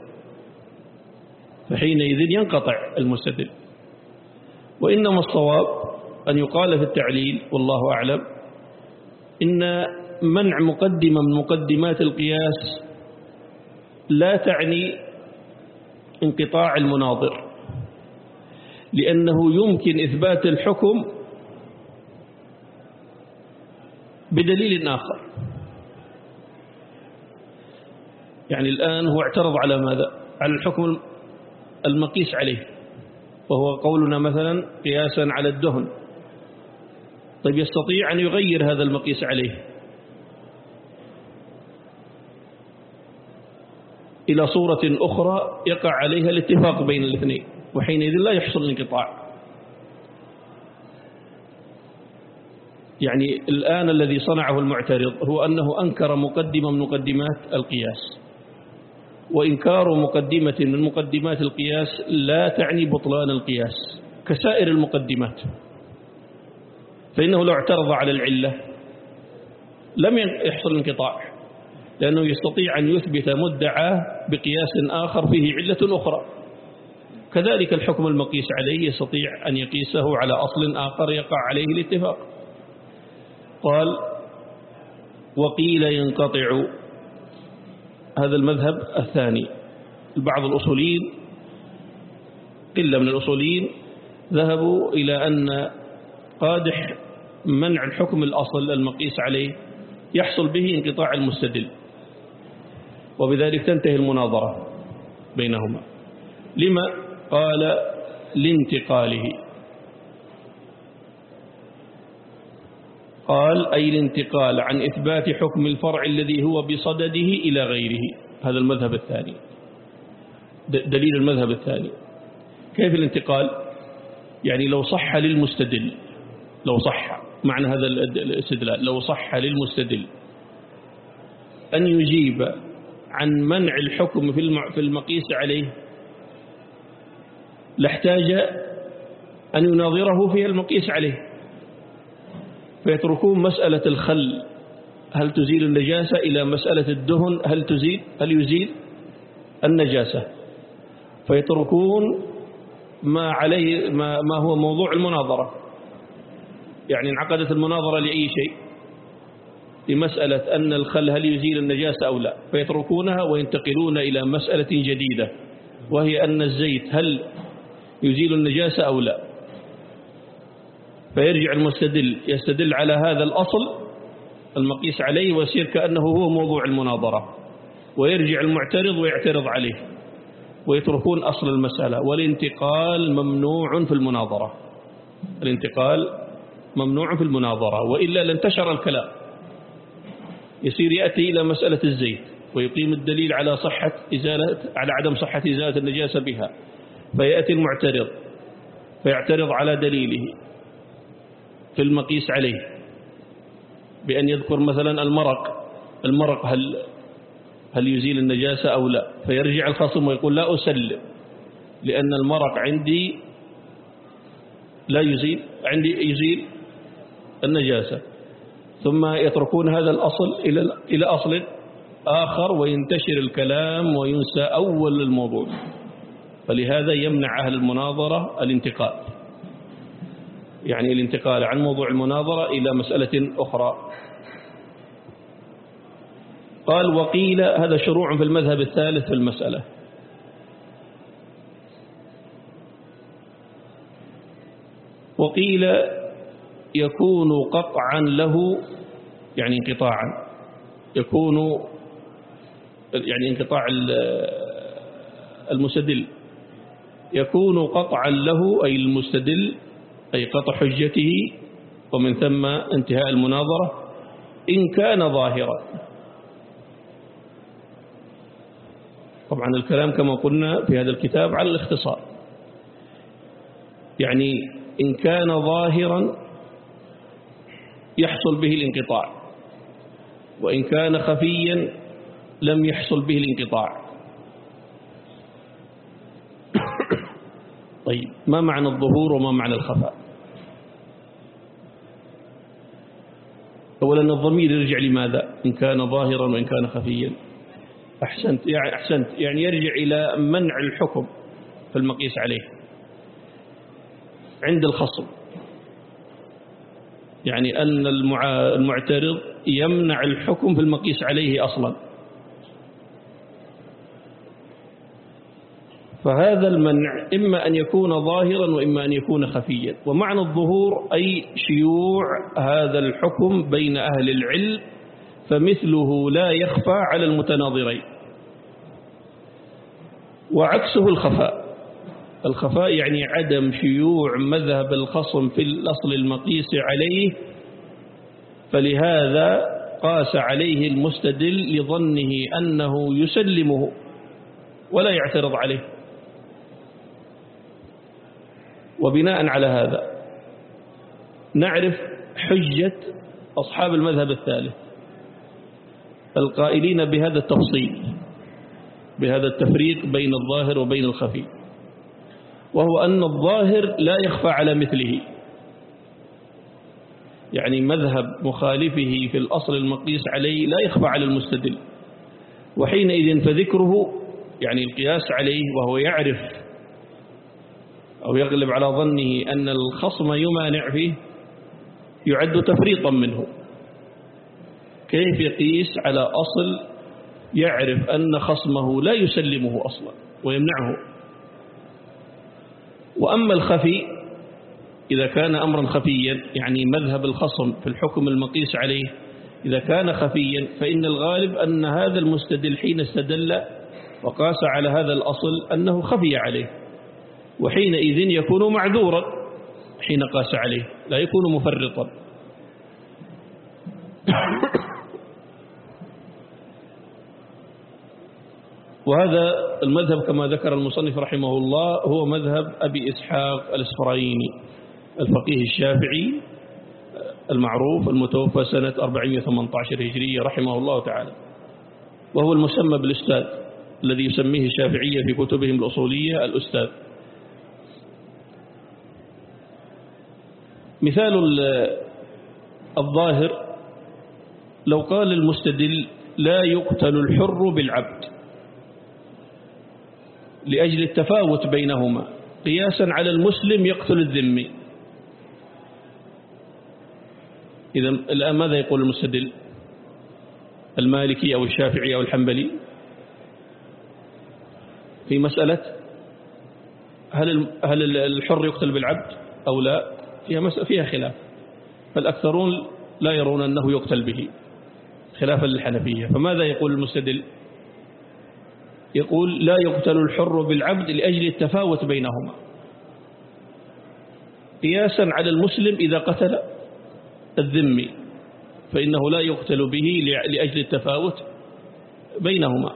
فحينئذ ينقطع المستدل. وإنما الصواب أن يقال في التعليل والله أعلم إن منع مقدمة من مقدمات القياس لا تعني انقطاع المناظر، لأنه يمكن إثبات الحكم بدليل آخر. يعني الآن هو اعترض على ماذا؟ على الحكم المقيس عليه، وهو قولنا مثلا قياسا على الدهن. طيب يستطيع أن يغير هذا المقيس عليه إلى صورة أخرى يقع عليها الاتفاق بين الاثنين، وحينئذ لا يحصل الانقطاع. يعني الآن الذي صنعه المعترض هو أنه أنكر مقدمة من مقدمات القياس، وإنكار مقدمة من مقدمات القياس لا تعني بطلان القياس كسائر المقدمات. فإنه لو اعترض على العلة لم يحصل انقطاع، لأنه يستطيع أن يثبت مدعاه بقياس آخر فيه علة أخرى. كذلك الحكم المقيس عليه يستطيع أن يقيسه على أصل آخر يقع عليه الاتفاق. قال وقيل ينقطع. هذا المذهب الثاني. بعض الأصوليين قلة من الأصوليين ذهبوا إلى أن قادح منع الحكم الأصل المقيس عليه يحصل به انقطاع المستدل، وبذلك تنتهي المناظرة بينهما. لما؟ قال لانتقاله. قال أي الانتقال عن إثبات حكم الفرع الذي هو بصدده إلى غيره. هذا المذهب الثاني، دليل المذهب الثاني. كيف الانتقال؟ يعني لو صح للمستدل لو صح معنى هذا الاستدلال لو صح للمستدل أن يجيب عن منع الحكم في المقيس عليه لاحتاج أن يناظره في المقيس عليه، فيتركون مسألة الخل هل تزيل النجاسة إلى مسألة الدهن هل تزيل هل يزيل النجاسة، فيتركون ما عليه ما, ما هو موضوع المناظرة. يعني انعقدت المناظرة لأي شيء، لمسألة أن الخل هل يزيل النجاسة أو لا، فيتركونها وينتقلون إلى مسألة جديدة وهي أن الزيت هل يزيل النجاسة أو لا، فيرجع المستدل يستدل على هذا الأصل المقيس عليه ويصير كأنه هو موضوع المناظرة، ويرجع المعترض ويعترض عليه، ويتركون أصل المسألة. والانتقال ممنوع في المناظرة، الانتقال ممنوع في المناظرة، وإلا لانتشر الكلام. يصير يأتي إلى مسألة الزيت ويقيم الدليل على صحة إزالة على عدم صحة إزالة النجاسة بها، فيأتي المعترض فيعترض على دليله في المقيس عليه بأن يذكر مثلا المرق المرق هل هل يزيل النجاسة أو لا، فيرجع الخصم ويقول لا أسلم لأن المرق عندي لا يزيل عندي يزيل النجاسة، ثم يتركون هذا الأصل إلى إلى أصل آخر وينتشر الكلام وينسى أول الموضوع. فلهذا يمنع أهل المناظرة الانتقال، يعني الانتقال عن موضوع المناظرة إلى مسألة أخرى. قال وقيل هذا شروع في المذهب الثالث في المسألة. وقيل يكون قطعا له يعني انقطاعا، يكون يعني انقطاع المستدل يكون قطعا له أي المستدل أي قطع حجته ومن ثم انتهاء المناظرة إن كان ظاهرا. طبعا الكلام كما قلنا في هذا الكتاب على الاختصار، يعني إن كان ظاهرا يحصل به الانقطاع، وإن كان خفيا لم يحصل به الانقطاع. طيب ما معنى الظهور وما معنى الخفاء؟ أولا الضمير يرجع لماذا؟ إن كان ظاهرا وإن كان خفيا. أحسنت يعني أحسنت يعني يرجع إلى منع الحكم في المقيس عليه عند الخصم، يعني أن المعترض يمنع الحكم في المقيس عليه أصلا، فهذا المنع إما أن يكون ظاهرا وإما أن يكون خفيا. ومعنى الظهور أي شيوع هذا الحكم بين أهل العلم، فمثله لا يخفى على المتناظرين. وعكسه الخفاء، الخفاء يعني عدم شيوع مذهب الخصم في الأصل المقيس عليه، فلهذا قاس عليه المستدل لظنه أنه يسلمه ولا يعترض عليه. وبناء على هذا نعرف حجة أصحاب المذهب الثالث القائلين بهذا التفصيل، بهذا التفريق بين الظاهر وبين الخفي، وهو أن الظاهر لا يخفى على مثله، يعني مذهب مخالفه في الأصل المقيس عليه لا يخفى على المستدل، وحينئذ فذكره يعني القياس عليه وهو يعرف أو يغلب على ظنه أن الخصم يمانع فيه يعد تفريطا منه. كيف يقيس على أصل يعرف أن خصمه لا يسلمه أصلا ويمنعه؟ وأما الخفي إذا كان أمرا خفيا، يعني مذهب الخصم في الحكم المقيس عليه إذا كان خفيا، فإن الغالب أن هذا المستدل حين استدل وقاس على هذا الأصل أنه خفي عليه، وحينئذ يكون معذورا حين قاس عليه، لا يكون مفرطا. وهذا المذهب كما ذكر المصنف رحمه الله هو مذهب أبي إسحاق الإسفرايني الفقيه الشافعي المعروف المتوفى سنة أربعمائة وثمانية عشر هجرية رحمه الله تعالى، وهو المسمى بالأستاذ الذي يسميه الشافعية في كتبهم الأصولية الأستاذ. مثال الظاهر لو قال المستدل لا يقتل الحر بالعبد لأجل التفاوت بينهما قياسا على المسلم يقتل الذمي، إذا الآن ماذا يقول المستدل؟ المالكي أو الشافعي أو الحنبلي في مسألة هل هل الحر يقتل بالعبد أو لا؟ فيها مسألة فيها خلاف، فالأكثرون لا يرون أنه يقتل به خلافا للحنفية. فماذا يقول المستدل؟ يقول لا يقتل الحر بالعبد لأجل التفاوت بينهما قياسا على المسلم إذا قتل الذمي، فإنه لا يقتل به لأجل التفاوت بينهما.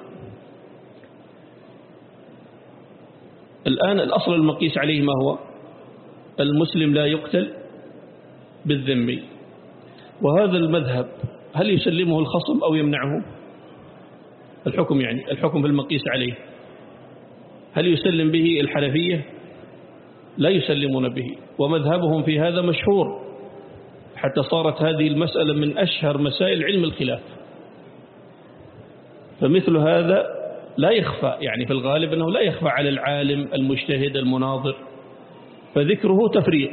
الآن الأصل المقيس عليه ما هو؟ المسلم لا يقتل بالذمي، وهذا المذهب هل يسلمه الخصم أو يمنعه؟ الحكم يعني الحكم بالمقيس عليه هل يسلم به الحنفية؟ لا يسلمون به، ومذهبهم في هذا مشهور حتى صارت هذه المسألة من أشهر مسائل علم الخلاف. فمثل هذا لا يخفى، يعني في الغالب أنه لا يخفى على العالم المجتهد المناظر، فذكره تفريط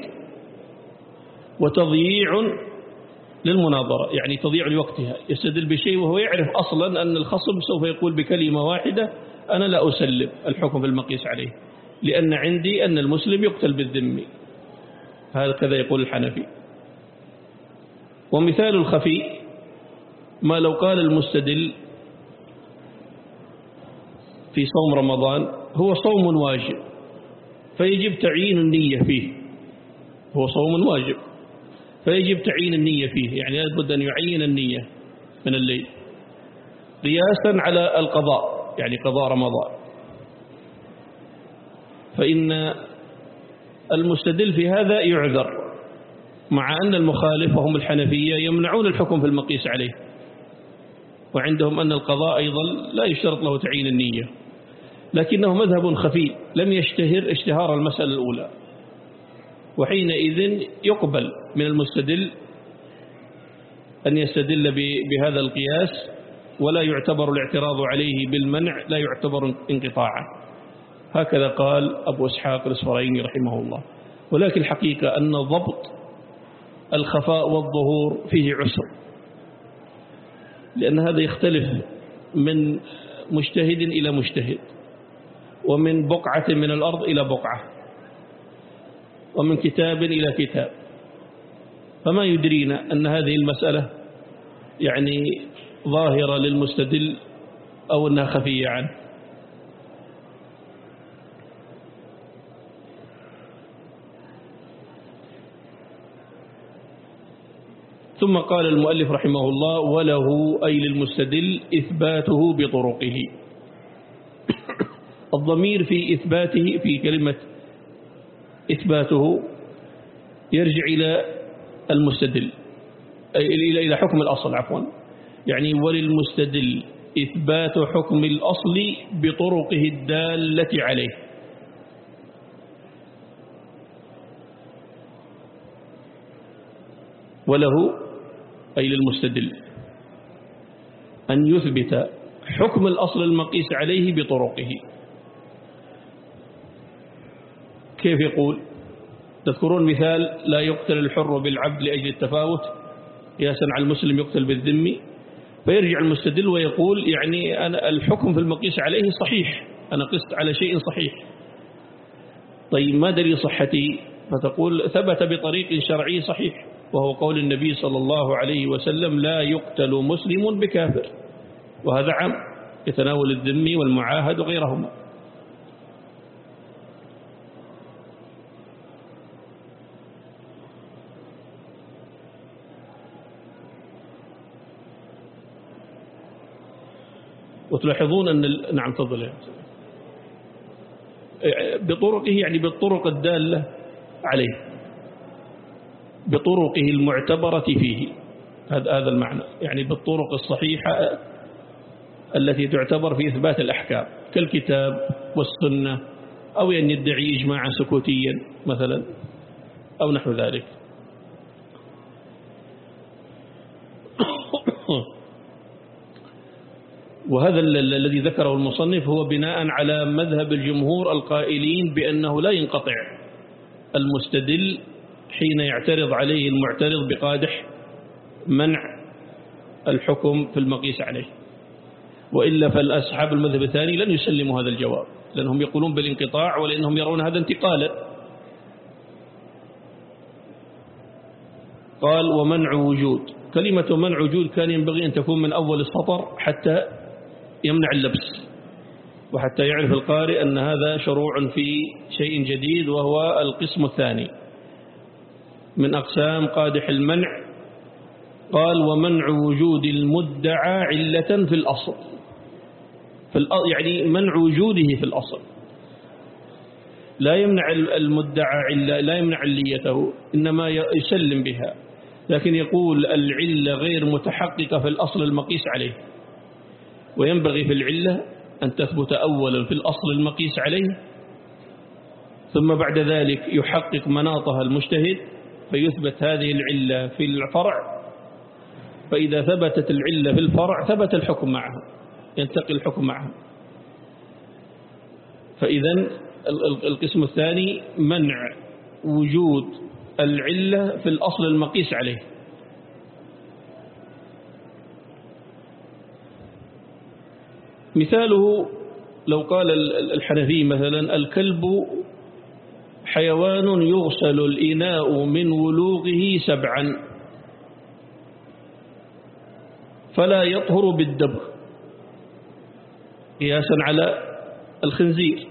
وتضييع للمناظرة، يعني تضييع لوقتها، يستدل بشيء وهو يعرف أصلا أن الخصم سوف يقول بكلمة واحدة أنا لا أسلم الحكم بالمقيس عليه لأن عندي أن المسلم يقتل بالذمي، هكذا يقول الحنفي. ومثال الخفي ما لو قال المستدل في صوم رمضان هو صوم واجب فيجب تعيين النية فيه، هو صوم واجب فيجب تعيين النية فيه، يعني لابد أن يعين النية من الليل قياسا على القضاء، يعني قضاء رمضان، فإن المستدل في هذا يعذر، مع أن المخالف وهم الحنفية يمنعون الحكم في المقيس عليه، وعندهم أن القضاء أيضا لا يشترط له تعيين النية، لكنه مذهب خفي لم يشتهر اشتهار المسألة الأولى، وحينئذ يقبل من المستدل أن يستدل بهذا القياس ولا يعتبر الاعتراض عليه بالمنع، لا يعتبر انقطاعا. هكذا قال أبو إسحاق الإسفرايني رحمه الله. ولكن الحقيقة أن ضبط الخفاء والظهور فيه عسر، لأن هذا يختلف من مجتهد إلى مجتهد، ومن بقعة من الأرض إلى بقعة، ومن كتاب إلى كتاب، فما يدرينا أن هذه المسألة يعني ظاهرة للمستدل أو أنها خفية عنه. ثم قال المؤلف رحمه الله وله أي للمستدل إثباته بطرقه. الضمير في إثباته في كلمة إثباته يرجع إلى المستدل، إلى إلى حكم الأصل عفوا، يعني وللمستدل إثبات حكم الأصل بطرقه الدالة عليه. وله أي للمستدل أن يثبت حكم الأصل المقيس عليه بطرقه. كيف يقول؟ تذكرون مثال لا يقتل الحر بالعبد لأجل التفاوت قياسا على المسلم يقتل بالذمي، فيرجع المستدل ويقول يعني أنا الحكم في المقيس عليه صحيح، أنا قست على شيء صحيح. طيب ما دليل صحته؟ فتقول ثبت بطريق شرعي صحيح، وهو قول النبي صلى الله عليه وسلم لا يقتل مسلم بكافر، وهذا عام يتناول الذمي والمعاهد وغيرهما. وتلاحظون أن ال... نعم تفضل يا بطرقه، يعني بالطرق الدالة عليه. بطرقه المعتبرة فيه. هذا هذا المعنى، يعني بالطرق الصحيحة التي تعتبر في إثبات الأحكام كالكتاب والسنة، أو أن يدعي إجماعا سكوتيا مثلا أو نحو ذلك. وهذا الذي ذكره المصنف هو بناء على مذهب الجمهور القائلين بأنه لا ينقطع المستدل حين يعترض عليه المعترض بقادح منع الحكم في المقيس عليه، وإلا فالأصحاب المذهب الثاني لن يسلموا هذا الجواب، لأنهم يقولون بالانقطاع ولأنهم يرون هذا انتقالا. قال ومنع وجود، كلمة منع وجود كان ينبغي أن تكون من أول السطر حتى يمنع اللبس، وحتى يعرف القارئ أن هذا شروع في شيء جديد، وهو القسم الثاني من أقسام قادح المنع. قال ومنع وجود المدعى علة في الأصل، في الأصل يعني منع وجوده في الأصل، لا يمنع المدعى علة، لا يمنع عليته، إنما يسلم بها، لكن يقول العلة غير متحققة في الأصل المقيس عليه، وينبغي في العلة أن تثبت أولا في الأصل المقيس عليه، ثم بعد ذلك يحقق مناطها المجتهد فيثبت هذه العلة في الفرع، فإذا ثبتت العلة في الفرع ثبت الحكم معها، ينتقل الحكم معها. فإذا القسم الثاني منع وجود العلة في الأصل المقيس عليه. مثاله لو قال الحنفي مثلا الكلب حيوان يغسل الإناء من ولوغه سبعا فلا يطهر بالدبغ، قياسا على الخنزير.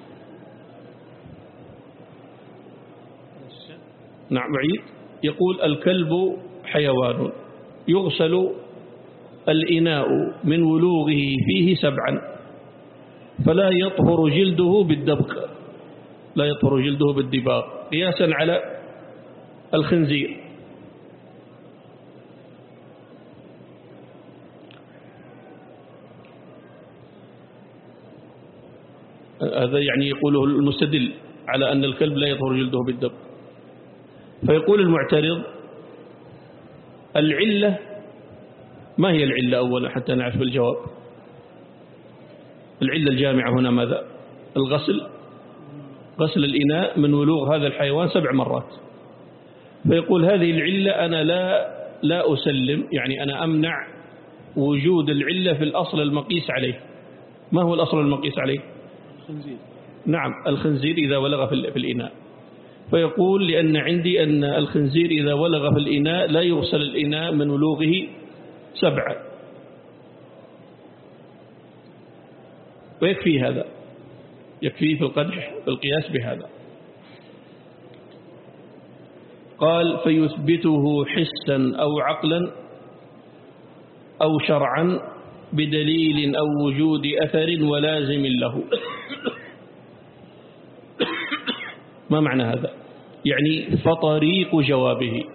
نعم بعيد. يقول الكلب حيوان يغسل الإناء من ولوغه فيه سبعا فلا يطهر جلده بالدبغ، لا يطهر جلده بالدباغ، قياسا على الخنزير. هذا يعني يقوله المستدل على أن الكلب لا يطهر جلده بالدبغ. فيقول المعترض العلة، ما هي العلة أولا حتى نعرف الجواب؟ العلة الجامعة هنا ماذا؟ الغسل، غسل الإناء من ولوغ هذا الحيوان سبع مرات. فيقول هذه العلة أنا لا لا أسلم، يعني أنا أمنع وجود العلة في الأصل المقيس عليه. ما هو الأصل المقيس عليه؟ الخنزير. نعم الخنزير إذا ولغ في الإناء. فيقول لأن عندي أن الخنزير إذا ولغ في الإناء لا يغسل الإناء من ولوغه سبعة، ويكفي هذا، يكفي في القدح في القياس بهذا. قال فيثبته حسا أو عقلا أو شرعا بدليل أو وجود أثر ولازم له. ما معنى هذا؟ يعني فطريق جوابه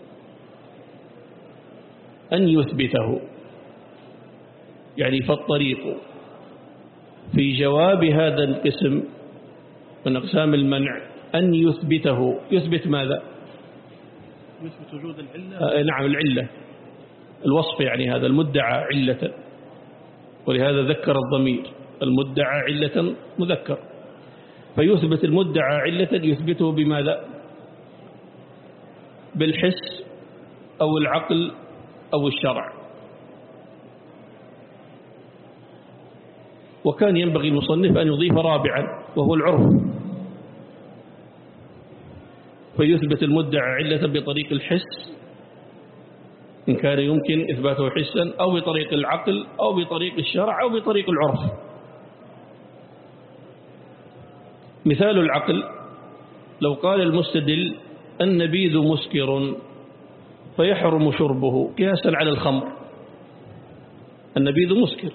أن يثبته، يعني فالطريق في جواب هذا القسم من أقسام المنع أن يثبته. يثبت ماذا؟ يثبت وجود العلة. آه نعم العلة، الوصف، يعني هذا المدعى علة، ولهذا ذكر الضمير المدعى علة مذكر. فيثبت المدعى علة يثبته بماذا؟ بالحس أو العقل أو الشرع. وكان ينبغي المصنف أن يضيف رابعا وهو العرف، فيثبت المدعى علة بطريق الحس إن كان يمكن إثباته حسا، أو بطريق العقل أو بطريق الشرع أو بطريق العرف. مثال العقل لو قال المستدل النبيذ مسكر فيحرم شربه قياسا على الخمر، النبيذ مسكر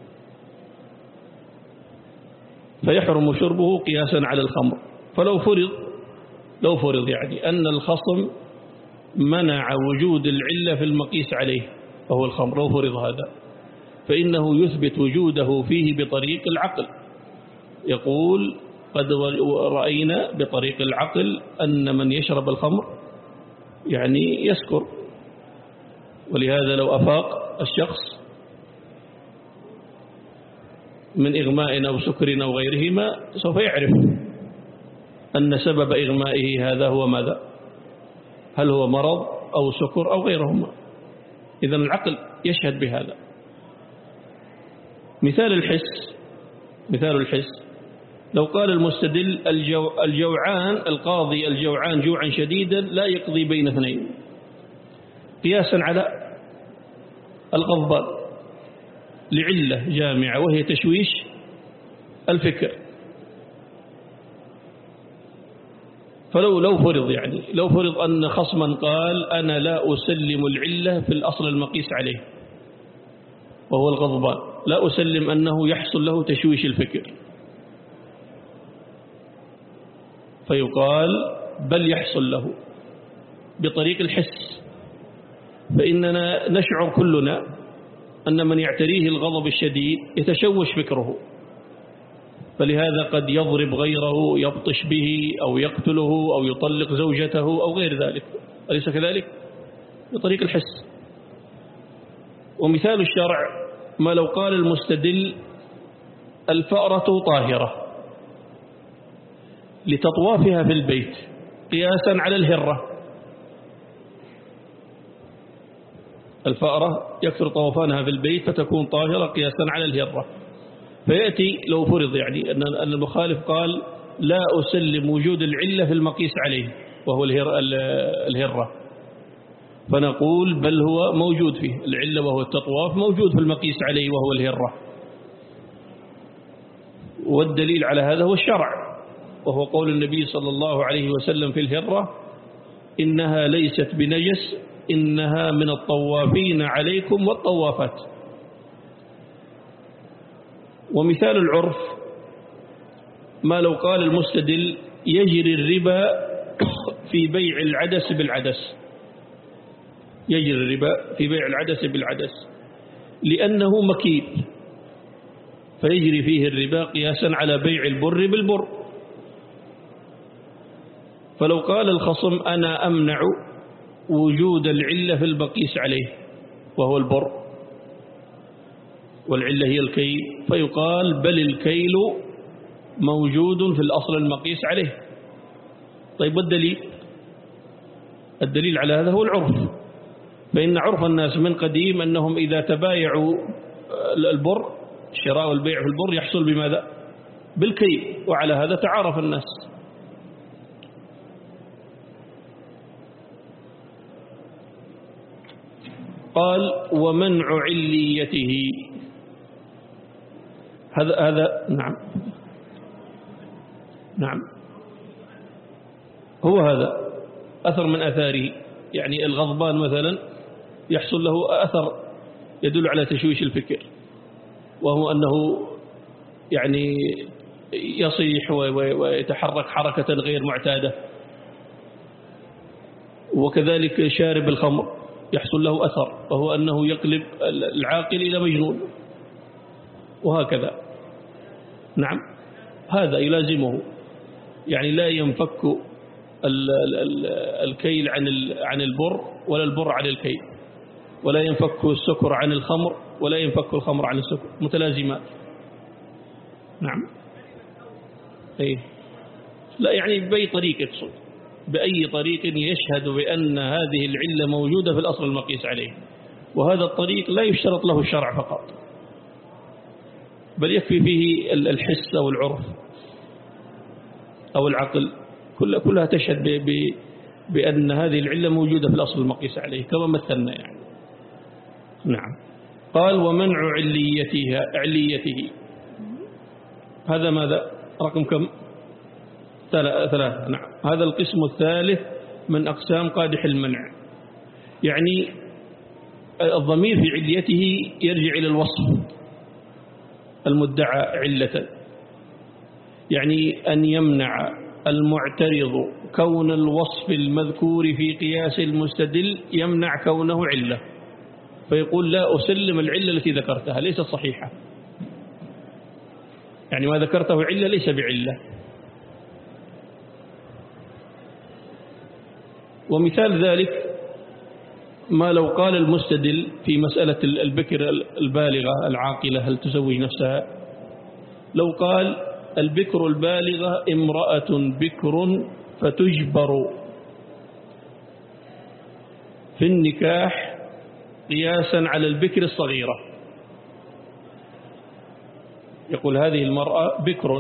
فيحرم شربه قياسا على الخمر. فلو فرض لو فرض يعني أن الخصم منع وجود العلة في المقيس عليه وهو الخمر لو فرض هذا، فإنه يثبت وجوده فيه بطريق العقل. يقول قد رأينا بطريق العقل أن من يشرب الخمر يعني يسكر، ولهذا لو أفاق الشخص من إغماء أو سكر أو غيرهما سوف يعرف أن سبب إغمائه هذا هو ماذا؟ هل هو مرض أو سكر أو غيرهما؟ إذن العقل يشهد بهذا. مثال الحس، مثال الحس لو قال المستدل الجو الجوعان القاضي الجوعان جوعا شديدا لا يقضي بين اثنين، قياسا على الغضبان لعلة جامعة وهي تشويش الفكر. فلو لو فرض يعني لو فرض أن خصما قال أنا لا أسلم العلة في الأصل المقيس عليه وهو الغضبان، لا أسلم أنه يحصل له تشويش الفكر، فيقال بل يحصل له بطريق الحس، فإننا نشعر كلنا أن من يعتريه الغضب الشديد يتشوش فكره، فلهذا قد يضرب غيره، يبطش به أو يقتله أو يطلق زوجته أو غير ذلك، أليس كذلك؟ بطريق الحس. ومثال الشرع ما لو قال المستدل الفأرة طاهرة لتطوافها في البيت قياسا على الهرة، الفأرة يكثر طوفانها في البيت فتكون طاهرة قياسا على الهرة، فيأتي لو فرض يعني أن المخالف قال لا أسلم وجود العلة في المقيس عليه وهو الهرة، فنقول بل هو موجود فيه العلة وهو التطواف موجود في المقيس عليه وهو الهرة، والدليل على هذا هو الشرع، وهو قول النبي صلى الله عليه وسلم في الهرة إنها ليست بنجس إنها من الطوافين عليكم والطوافات. ومثال العرف ما لو قال المستدل يجري الربا في بيع العدس بالعدس، يجري الربا في بيع العدس بالعدس لأنه مكيل فيجري فيه الربا قياسا على بيع البر بالبر، فلو قال الخصم أنا أمنع وجود العلة في المقيس عليه وهو البر والعلة هي الكيل، فيقال بل الكيل موجود في الأصل المقيس عليه. طيب والدليل؟ الدليل على هذا هو العرف، فإن عرف الناس من قديم أنهم إذا تبايعوا البر الشراء والبيع في البر يحصل بماذا؟ بالكيل، وعلى هذا تعارف الناس. قال ومنع عليته، هذا هذا نعم نعم هو هذا أثر من أثاره، يعني الغضبان مثلا يحصل له أثر يدل على تشويش الفكر، وهو أنه يعني يصيح ويتحرك حركة غير معتادة، وكذلك شارب الخمر يحصل له أثر وهو أنه يقلب العاقل إلى مجنون، وهكذا. نعم هذا يلازمه، يعني لا ينفك الكيل عن عن البر ولا البر عن الكيل، ولا ينفك السكر عن الخمر ولا ينفك الخمر عن السكر، متلازمات. نعم أي لا يعني بأي طريق يقصد، بأي طريق يشهد بأن هذه العلة موجودة في الأصل المقيس عليه، وهذا الطريق لا يشترط له الشرع فقط، بل يكفي فيه الحس أو العرف أو العقل، كلها تشهد بأن هذه العلة موجودة في الأصل المقيس عليه كما مثلنا يعني. نعم قال ومنع عليتها عليته، هذا ماذا رقم كم؟ ثلاثة. نعم هذا القسم الثالث من أقسام قادح المنع، يعني الضمير في عليته يرجع إلى الوصف المدعى علة، يعني أن يمنع المعترض كون الوصف المذكور في قياس المستدل يمنع كونه علة، فيقول لا أسلم العلة التي ذكرتها ليست صحيحة، يعني ما ذكرته علة ليس بعلة. ومثال ذلك ما لو قال المستدل في مسألة البكر البالغة العاقلة هل تزوج نفسها، لو قال البكر البالغة امرأة بكر فتجبر في النكاح قياسا على البكر الصغيرة، يقول هذه المرأة بكر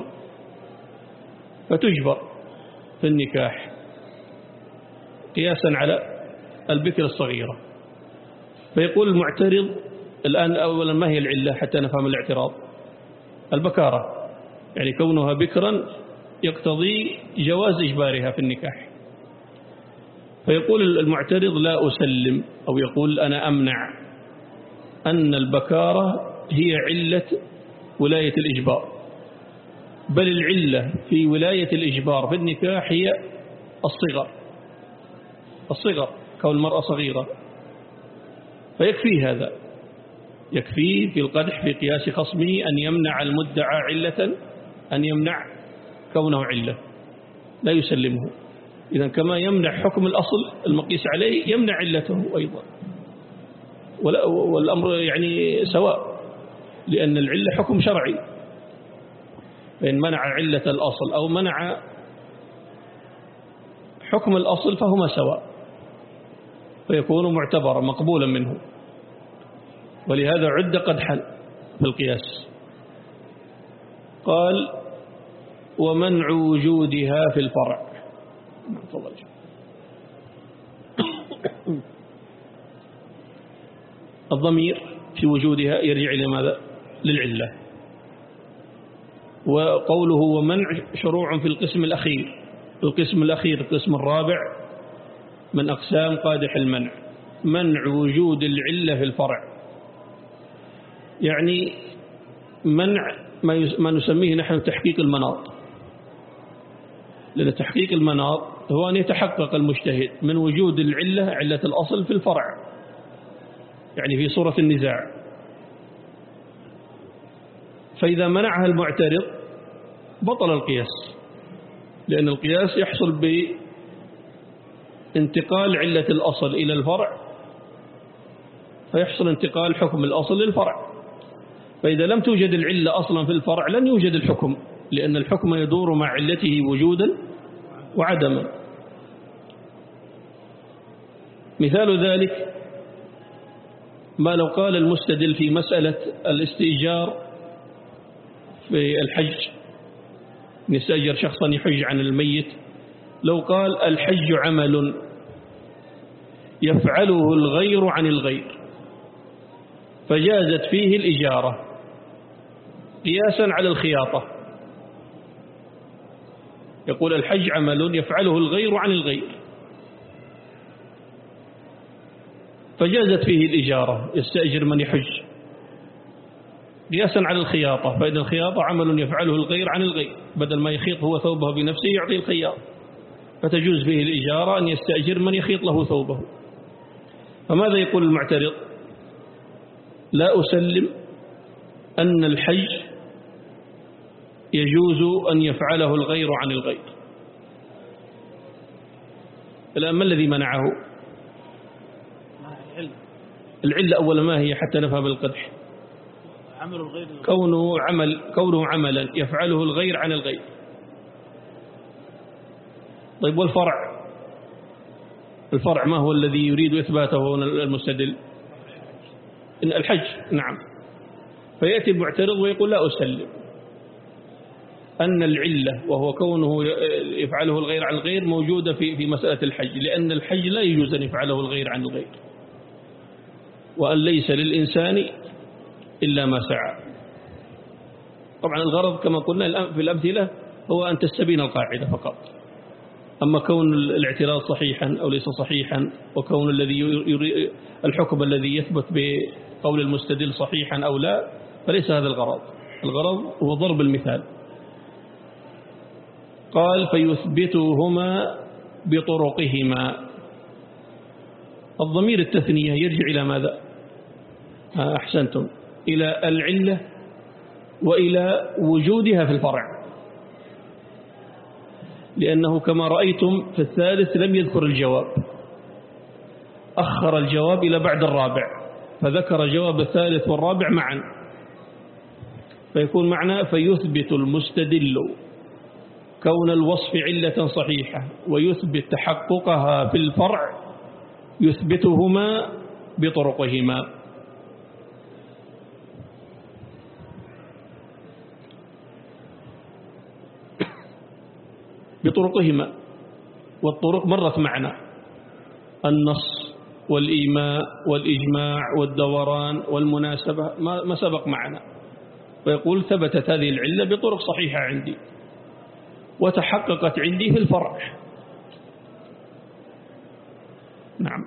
فتجبر في النكاح قياسا على البكر الصغيرة، فيقول المعترض الآن أولا ما هي العلة حتى نفهم الاعتراض؟ البكارة، يعني كونها بكرا يقتضي جواز إجبارها في النكاح، فيقول المعترض لا أسلم، أو يقول أنا أمنع أن البكارة هي علة ولاية الإجبار، بل العلة في ولاية الإجبار في النكاح هي الصغر، الصغر كون المرأة صغيرة، فيكفي هذا، يكفي في القدح في قياس خصمه أن يمنع المدعى علة، أن يمنع كونه علة لا يسلمه. إذا كما يمنع حكم الأصل المقيس عليه يمنع علته أيضا، والأمر يعني سواء، لأن العلة حكم شرعي، فإن منع علة الأصل أو منع حكم الأصل فهما سواء، فيكون معتبرا مقبولا منه، ولهذا عد قدحا في القياس. قال ومنع وجودها في الفرع. الضمير في وجودها يرجع إلى ماذا؟ للعلة. وقوله ومنع شروع في القسم الأخير، القسم الأخير القسم الرابع من أقسام قادح المنع، منع وجود العلة في الفرع، يعني منع ما نسميه نحن تحقيق المناط، لأن تحقيق المناط هو أن يتحقق المجتهد من وجود العلة علة الأصل في الفرع، يعني في صورة النزاع، فإذا منعها المعترض بطل القياس، لأن القياس يحصل بانتقال علة الأصل إلى الفرع، فيحصل انتقال حكم الأصل للفرع، فإذا لم توجد العلة أصلا في الفرع لن يوجد الحكم، لأن الحكم يدور مع علته وجودا وعدما. مثال ذلك ما لو قال المستدل في مسألة الاستئجار في الحج، نستأجر شخصا يحج عن الميت، لو قال الحج عمل يفعله الغير عن الغير فجازت فيه الإجارة قياسا على الخياطة، يقول الحج عمل يفعله الغير عن الغير فجازت فيه الإجارة، يستأجر من يحج قياسا على الخياطة، فإذا الخياطة عمل يفعله الغير عن الغير، بدل ما يخيط هو ثوبه بنفسه يعطي الخياط، فتجوز فيه الإجارة أن يستأجر من يخيط له ثوبه. فماذا يقول المعترض؟ لا أسلم أن الحج يجوز أن يفعله الغير عن الغير. الآن ما الذي منعه؟ العلة أولا ما هي حتى نفهم القدح؟ عمل الغير، كونه عمل كونه عملا يفعله الغير عن الغير. طيب والفرع؟ الفرع ما هو الذي يريد إثباته المستدل؟ الحج، نعم. فيأتي المعترض ويقول لا أسلم أن العلة وهو كونه يفعله الغير عن الغير موجودة في في مسألة الحج، لأن الحج لا يجوز أن يفعله الغير عن الغير، وأن ليس للإنسان إلا ما سعى. طبعا الغرض كما قلنا في الأمثلة هو أن تستبين القاعدة فقط، أما كون الاعتراض صحيحا أو ليس صحيحا، وكون الذي يري الحكم الذي يثبت بقول المستدل صحيحا أو لا، فليس هذا الغرض. الغرض هو ضرب المثال. قال فيثبتهما بطرقهما. الضمير التثنية يرجع إلى ماذا؟ أحسنتم، إلى العلة وإلى وجودها في الفرع، لأنه كما رأيتم في الثالث لم يذكر الجواب، أخر الجواب إلى بعد الرابع، فذكر جواب الثالث والرابع معا، فيكون معنى فيثبت المستدل كون الوصف علة صحيحة ويثبت تحققها في الفرع، يثبتهما بطرقهما. بطرقهما، والطرق مرت معنا، النص والإيماء والإجماع والدوران والمناسبة ما سبق معنا، فيقول ثبتت هذه العلة بطرق صحيحة عندي وتحققت عندي في الفرع. نعم.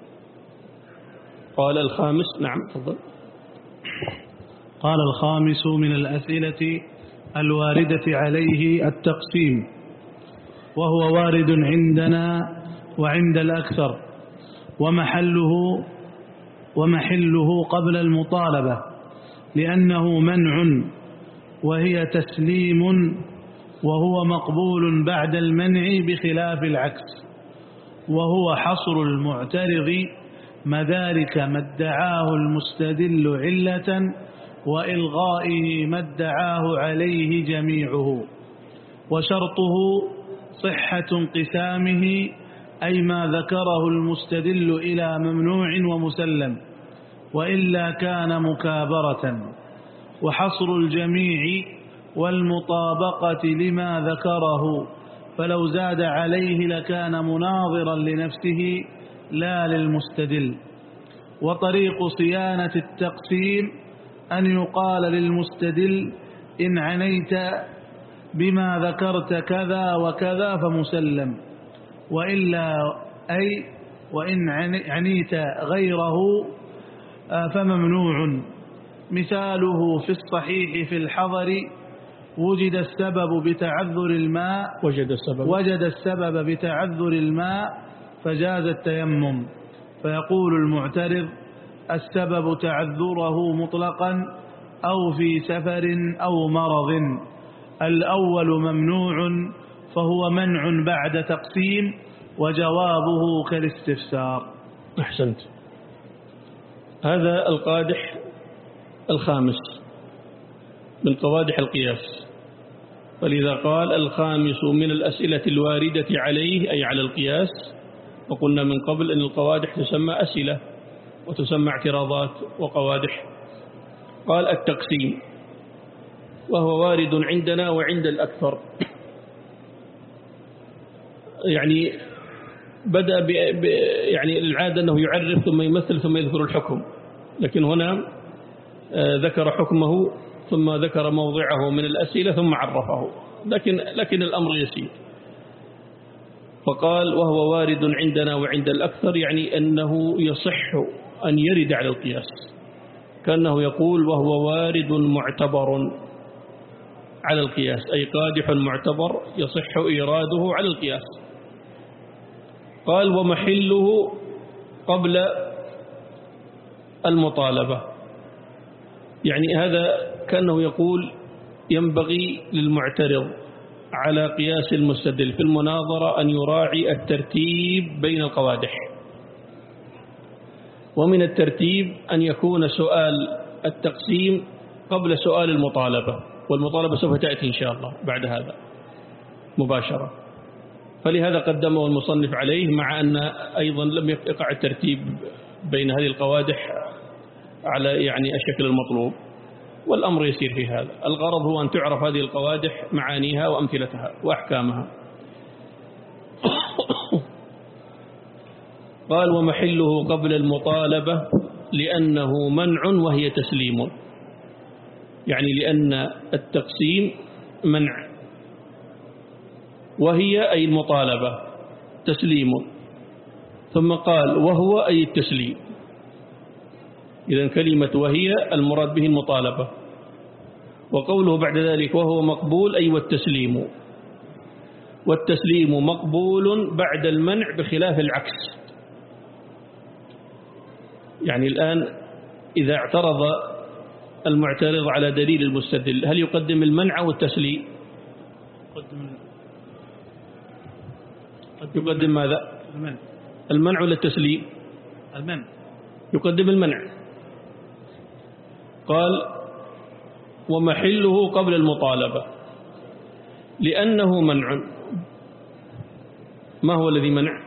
قال الخامس. نعم تفضل. قال الخامس من الأسئلة الواردة عليه التقسيم، وهو وارد عندنا وعند الأكثر، ومحله ومحله قبل المطالبة، لأنه منع وهي تسليم، وهو مقبول بعد المنع بخلاف العكس، وهو حصر المعترض مدارك ما ادعاه المستدل علة، وإلغائه ما ادعاه عليه جميعه، وشرطه صحة انقسامه، أي ما ذكره المستدل إلى ممنوع ومسلم، وإلا كان مكابرة، وحصر الجميع والمطابقة لما ذكره، فلو زاد عليه لكان مناظرا لنفسه لا للمستدل. وطريق صيانة التقسيم أن يقال للمستدل إن عنيت بما ذكرت كذا وكذا فمسلم، وإلا أي وإن عنيت غيره فممنوع. مثاله في الصحيح في الحضر وجد السبب بتعذر الماء وجد السبب وجد السبب بتعذر الماء فجاز التيمم، فيقول المعترض السبب تعذره مطلقا أو في سفر أو مرض، الأول ممنوع فهو منع بعد تقسيم، وجوابه كالاستفسار. أحسنت. هذا القادح الخامس من قوادح القياس، فلذا قال الخامس من الأسئلة الواردة عليه أي على القياس. وقلنا من قبل أن القوادح تسمى أسئلة وتسمى اعتراضات وقوادح. قال التقسيم، وهو وارد عندنا وعند الأكثر. يعني بدأ ب... ب... يعني العادة أنه يعرف ثم يمثل ثم يذكر الحكم، لكن هنا ذكر حكمه ثم ذكر موضعه من الأسئلة ثم عرفه، لكن لكن الأمر يسير. فقال وهو وارد عندنا وعند الأكثر، يعني أنه يصح أن يرد على القياس، كأنه يقول وهو وارد معتبر على القياس، أي قادح معتبر يصح إيراده على القياس. قال ومحله قبل المطالبة، يعني هذا كأنه يقول ينبغي للمعترض على قياس المستدل في المناظرة أن يراعي الترتيب بين القوادح، ومن الترتيب أن يكون سؤال التقسيم قبل سؤال المطالبة، والمطالبة سوف تأتي إن شاء الله بعد هذا مباشرة، فلهذا قدمه المصنف عليه، مع أن أيضا لم يقع الترتيب بين هذه القوادح على يعني الشكل المطلوب، والأمر يسير في هذا. الغرض هو أن تعرف هذه القوادح معانيها وأمثلتها وأحكامها. قال ومحله قبل المطالبة لأنه منع وهي تسليم، يعني لأن التقسيم منع، وهي أي المطالبة تسليم، ثم قال وهو أي التسليم، إذن كلمة وهي المراد به المطالبة، وقوله بعد ذلك وهو مقبول أي والتسليم. والتسليم مقبول بعد المنع بخلاف العكس. يعني الآن إذا اعترض المعترض على دليل المستدل هل يقدم المنع أو التسليم؟ يقدم يقدم ماذا؟ المنع. المنع ولا التسليم؟ المنع. يقدم المنع. قال ومحله قبل المطالبة لأنه منع. ما هو الذي منع؟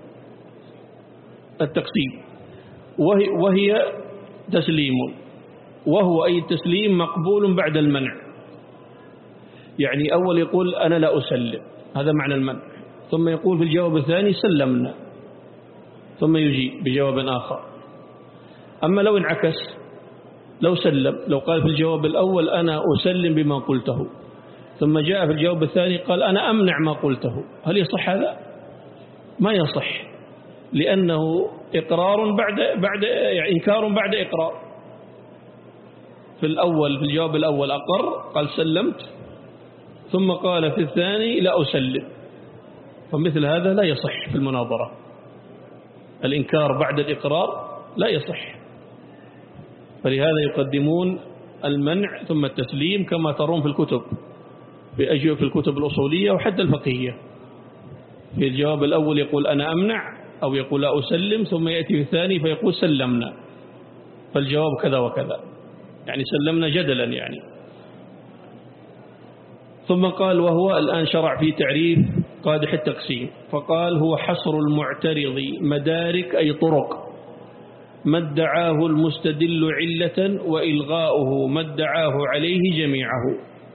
التقسيم، وهي, وهي تسليم، وهو أي التسليم مقبول بعد المنع. يعني أول يقول أنا لا أسلم، هذا معنى المنع، ثم يقول في الجواب الثاني سلمنا، ثم يجيب بجواب آخر. أما لو انعكس، لو سلم، لو قال في الجواب الأول أنا أسلم بما قلته، ثم جاء في الجواب الثاني قال أنا أمنع ما قلته، هل يصح هذا؟ ما يصح، لأنه إقرار بعد بعد يعني إنكار بعد إقرار. في الأول في الجواب الأول أقر قال سلمت، ثم قال في الثاني لا أسلم، فمثل هذا لا يصح في المناظرة. الإنكار بعد الإقرار لا يصح، فلهذا يقدمون المنع ثم التسليم كما ترون في الكتب، في أجوبة في الكتب الأصولية وحتى الفقهية. في الجواب الأول يقول أنا أمنع أو يقول لا أسلم، ثم يأتي في الثاني فيقول سلمنا، فالجواب كذا وكذا، يعني سلمنا جدلا يعني. ثم قال وهو الآن شرع في تعريف قادح التقسيم، فقال هو حصر المعترض مدارك أي طرق ما ادعاه المستدل علة وإلغاؤه ما ادعاه عليه جميعه.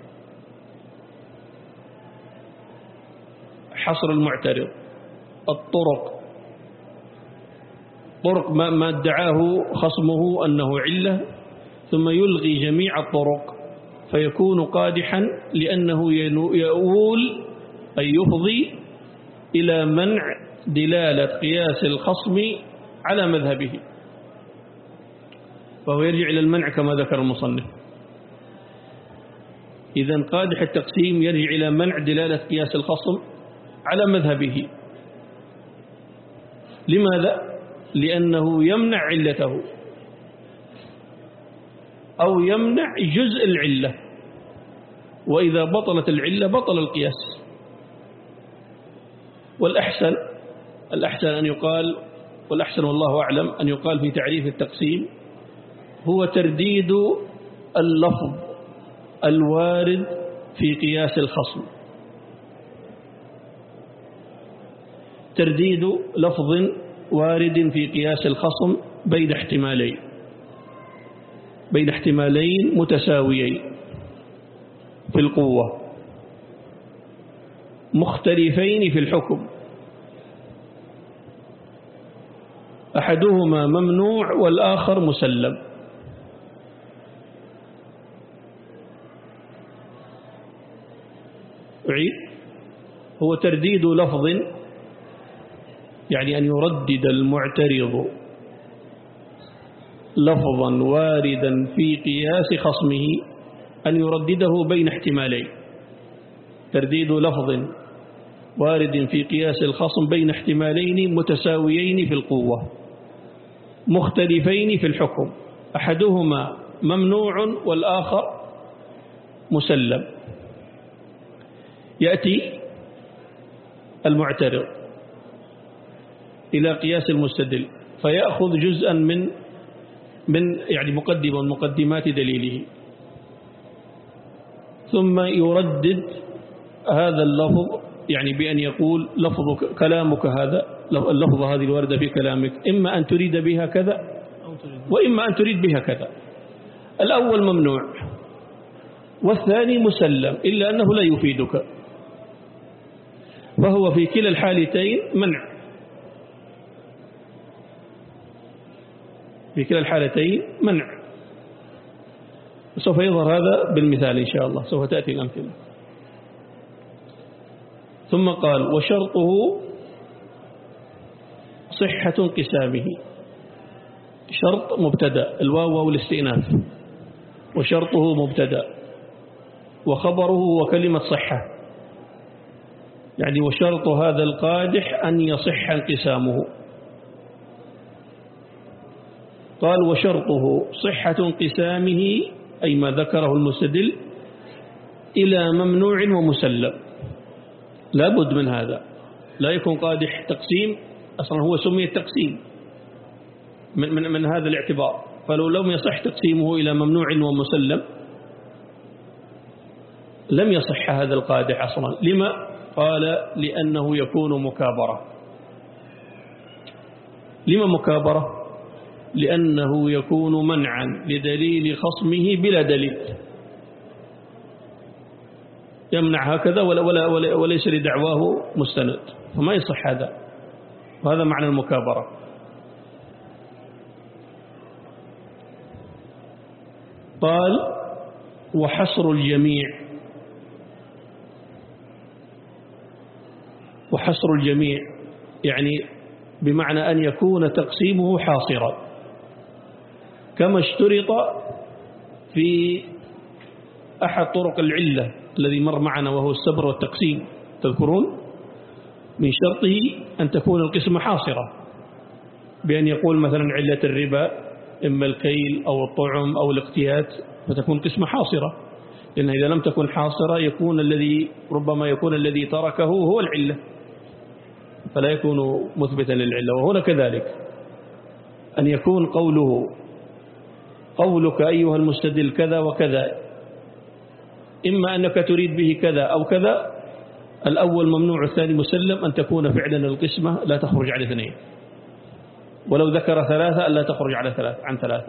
حصر المعترض الطرق، طرق ما ادعاه خصمه أنه علة، ثم يلغي جميع الطرق فيكون قادحا، لأنه يؤول أي يفضي إلى منع دلالة قياس الخصم على مذهبه، فهو يرجع إلى المنع كما ذكر المصنف. إذن قادح التقسيم يرجع إلى منع دلالة قياس الخصم على مذهبه. لماذا؟ لأنه يمنع علته أو يمنع جزء العلة، وإذا بطلت العلة بطل القياس. والأحسن الأحسن أن يقال، والأحسن والله أعلم أن يقال في تعريف التقسيم هو ترديد اللفظ الوارد في قياس الخصم، ترديد لفظ وارد في قياس الخصم بين احتمالين بين احتمالين متساويين في القوة مختلفين في الحكم، أحدهما ممنوع والآخر مسلم. أعيد، هو ترديد لفظ، يعني أن يردد المعترض لفظا واردا في قياس خصمه، أن يردده بين احتمالين، ترديد لفظ وارد في قياس الخصم بين احتمالين متساويين في القوة مختلفين في الحكم، أحدهما ممنوع والآخر مسلم. يأتي المعترض إلى قياس المستدل فيأخذ جزءا من من يعني مقدمة من مقدمات دليله، ثم يردد هذا اللفظ، يعني بأن يقول لفظك كلامك هذا، اللفظة هذه الواردة في كلامك إما أن تريد بها كذا وإما أن تريد بها كذا. الأول ممنوع والثاني مسلم، إلا أنه لا يفيدك، فهو في كلا الحالتين منع، في كلا الحالتين منع. سوف يظهر هذا بالمثال إن شاء الله، سوف تأتي الأمثلة. ثم قال وشرطه صحة انقسامه. شرط مبتدأ، الواو والاستئناف، وشرطه مبتدأ وخبره وكلمة صحة. يعني وشرط هذا القادح أن يصح انقسامه. قال وشرطه صحة انقسامه أي ما ذكره المستدل إلى ممنوع ومسلم. لا بد من هذا، لا يكون قادح تقسيم، أصلا هو سمي التقسيم من, من, من هذا الاعتبار. فلو لم يصح تقسيمه إلى ممنوع ومسلم لم يصح هذا القادح أصلا. لما؟ قال لأنه يكون مكابرة. لما مكابرة؟ لأنه يكون منعا لدليل خصمه بلا دليل، يمنع هكذا ولا ولا ولا وليس لدعواه مستند، فما يصح هذا، وهذا معنى المكابرة. قال وحصر الجميع. وحصر الجميع يعني بمعنى أن يكون تقسيمه حاصرا كما اشترط في أحد طرق العلة الذي مر معنا وهو السبر والتقسيم. تذكرون من شرطه أن تكون القسمة حاصرة، بأن يقول مثلا علة الربا إما الكيل أو الطعم أو الاقتيات، فتكون قسمة حاصرة، لأن إذا لم تكن حاصرة يكون الذي ربما يكون الذي تركه هو العلة فلا يكون مثبتا للعلة. وهنا كذلك أن يكون قوله قولك أيها المستدل كذا وكذا، إما أنك تريد به كذا أو كذا، الأول ممنوع الثاني مسلم، أن تكون فعلا القسمة لا تخرج على اثنين، ولو ذكر ثلاثة ألا تخرج على ثلاثة عن ثلاثة.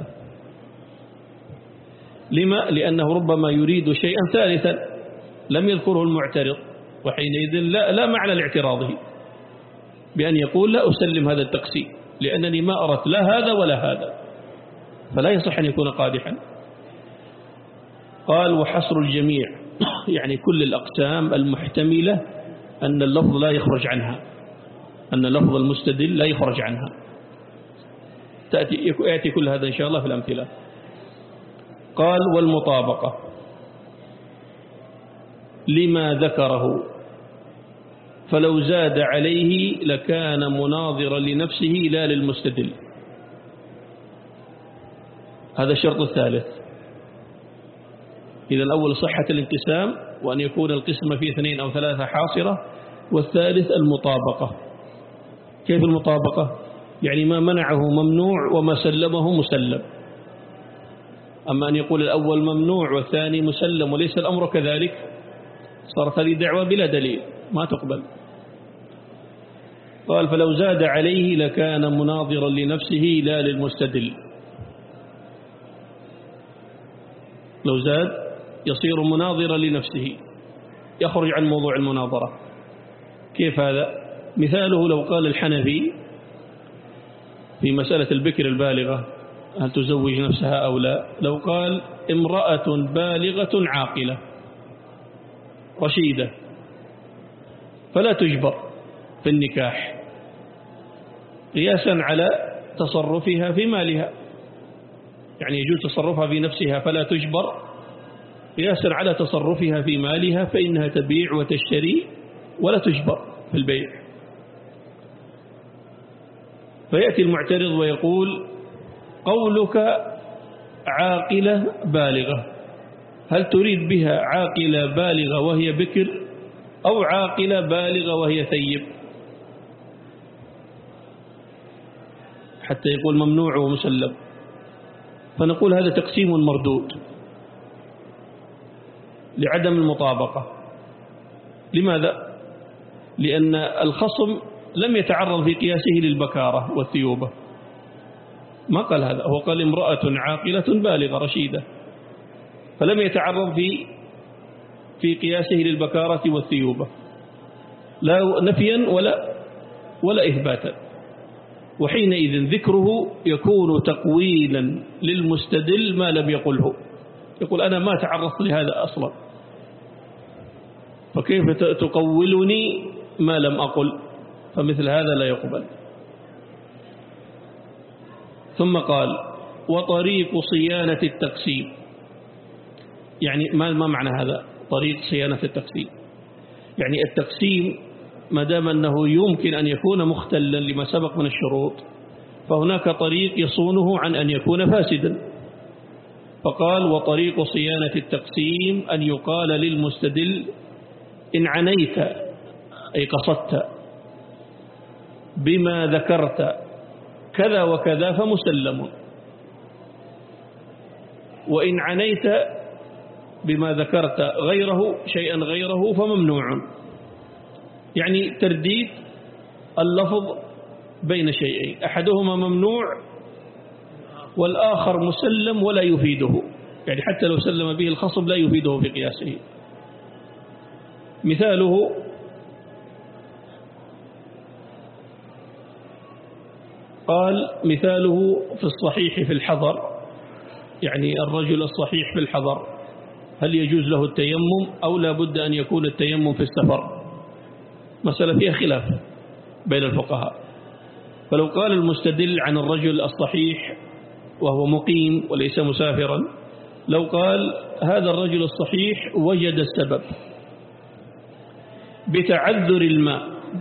لما؟ لأنه ربما يريد شيئا ثالثا لم يذكره المعترض، وحينئذ لا, لا معنى لاعتراضه بأن يقول لا أسلم هذا التقسيم لأنني ما أردت لا هذا ولا هذا، فلا يصح أن يكون قادحا. قال وحصر الجميع يعني كل الأقسام المحتملة أن اللفظ لا يخرج عنها، أن لفظ المستدل لا يخرج عنها. تأتي يأتي كل هذا إن شاء الله في الأمثلة. قال والمطابقة لما ذكره، فلو زاد عليه لكان مناظرا لنفسه لا للمستدل. هذا الشرط الثالث. إذا الأول صحة الانقسام وأن يكون القسمة في اثنين أو ثلاثة حاصرة، والثالث المطابقة. كيف المطابقة؟ يعني ما منعه ممنوع وما سلمه مسلم. أما أن يقول الأول ممنوع والثاني مسلم وليس الأمر كذلك، صارت هذه دعوة بلا دليل ما تقبل. قال فلو زاد عليه لكان مناظرا لنفسه لا للمستدل. لو زاد يصير مناظرا لنفسه، يخرج عن موضوع المناظرة. كيف هذا؟ مثاله لو قال الحنفي في مسألة البكر البالغة هل تزوج نفسها أو لا، لو قال امرأة بالغة عاقلة رشيدة فلا تجبر في النكاح قياسا على تصرفها في مالها، يعني يجوز تصرفها في نفسها فلا تجبر قياسا على تصرفها في مالها، فإنها تبيع وتشتري ولا تجبر في البيع. فيأتي المعترض ويقول قولك عاقلة بالغة، هل تريد بها عاقلة بالغة وهي بكر أو عاقلة بالغة وهي ثيب؟ حتى يقول ممنوع ومسلم. فنقول هذا تقسيم مردود لعدم المطابقة. لماذا؟ لأن الخصم لم يتعرض في قياسه للبكارة والثيوبة، ما قال هذا، هو قال امرأة عاقلة بالغة رشيدة، فلم يتعرض في في قياسه للبكارة والثيوبة لا نفيا ولا ولا إثباتا. وحينئذ ذكره يكون تقويلا للمستدل ما لم يقله، يقول أنا ما تعرضت لهذا أصلا، فكيف تقولني ما لم أقل؟ فمثل هذا لا يقبل. ثم قال وطريق صيانة التقسيم. يعني ما ما معنى هذا طريق صيانة التقسيم؟ يعني التقسيم ما دام أنه يمكن أن يكون مختلا لما سبق من الشروط فهناك طريق يصونه عن أن يكون فاسدا. فقال وطريق صيانة التقسيم أن يقال للمستدل إن عنيت أي قصدت بما ذكرت كذا وكذا فمسلم، وإن عنيت بما ذكرت غيره شيئا غيره فممنوع. يعني ترديد اللفظ بين شيئين، أحدهما ممنوع والآخر مسلم ولا يفيده، يعني حتى لو سلم به الخصم لا يفيده في قياسه. مثاله قال مثاله في الصحيح في الحضر، يعني الرجل الصحيح في الحضر هل يجوز له التيمم أو لا بد أن يكون التيمم في السفر؟ مسألة فيها خلاف بين الفقهاء. فلو قال المستدل عن الرجل الصحيح وهو مقيم وليس مسافرا، لو قال هذا الرجل الصحيح وجد السبب بتعذر الماء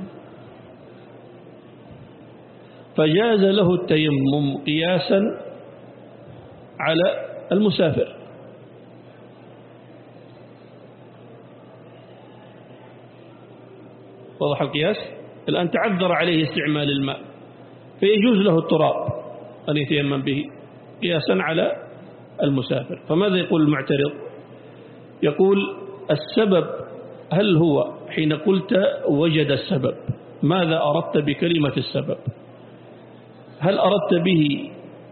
فجاز له التيمم قياسا على المسافر. واضح القياس؟ الآن تعذر عليه استعمال الماء فيجوز له التراب أن يتيمم به قياسا على المسافر. فماذا يقول المعترض؟ يقول السبب، هل هو حين قلت وجد السبب ماذا أردت بكلمة السبب؟ هل أردت به،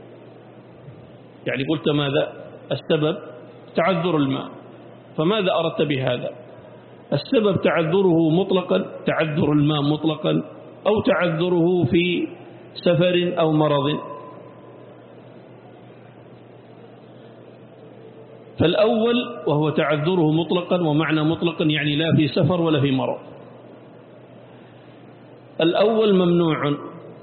يعني قلت ماذا السبب تعذر الماء، فماذا أردت بهذا؟ السبب تعذره مطلقا، تعذر الماء مطلقا، أو تعذره في سفر أو مرض؟ فالأول وهو تعذره مطلقا، ومعنى مطلقا يعني لا في سفر ولا في مرض. الأول ممنوع،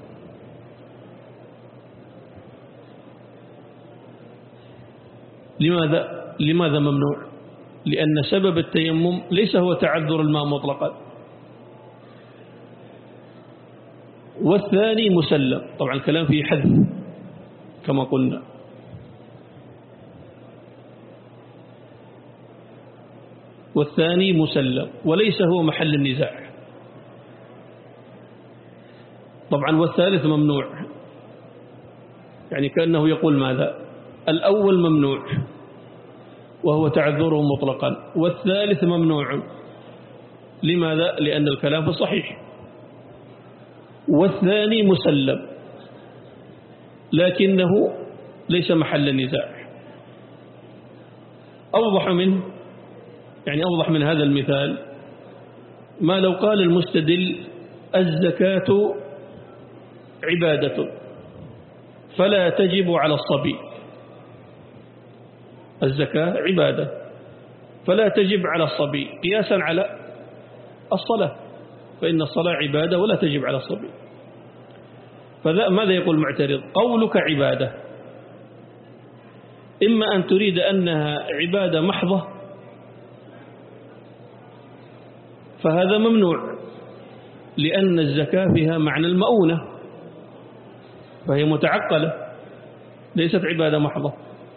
لماذا؟ لماذا ممنوع؟ لأن سبب التيمم ليس هو تعذر الماء مطلقا. والثاني مسلم، طبعا الكلام فيه حذف كما قلنا. والثاني مسلم وليس هو محل النزاع. طبعا والثالث ممنوع، يعني كأنه يقول ماذا؟ الأول ممنوع وهو تعذره مطلقا، والثالث ممنوع. لماذا؟ لأن الكلام في الصحيح. والثاني مسلم لكنه ليس محل النزاع. أوضح منه، يعني أوضح من هذا المثال ما لو قال المستدل الزكاة عبادة فلا تجب على الصبي. الزكاة عبادة فلا تجب على الصبي قياسا على الصلاة، فإن الصلاة عبادة ولا تجب على الصبي. فماذا يقول المعترض؟ قولك عبادة إما أن تريد أنها عبادة محضة فهذا ممنوع، لأن الزكاة فيها معنى المؤونة فهي متعقلة ليست عبادة محضة.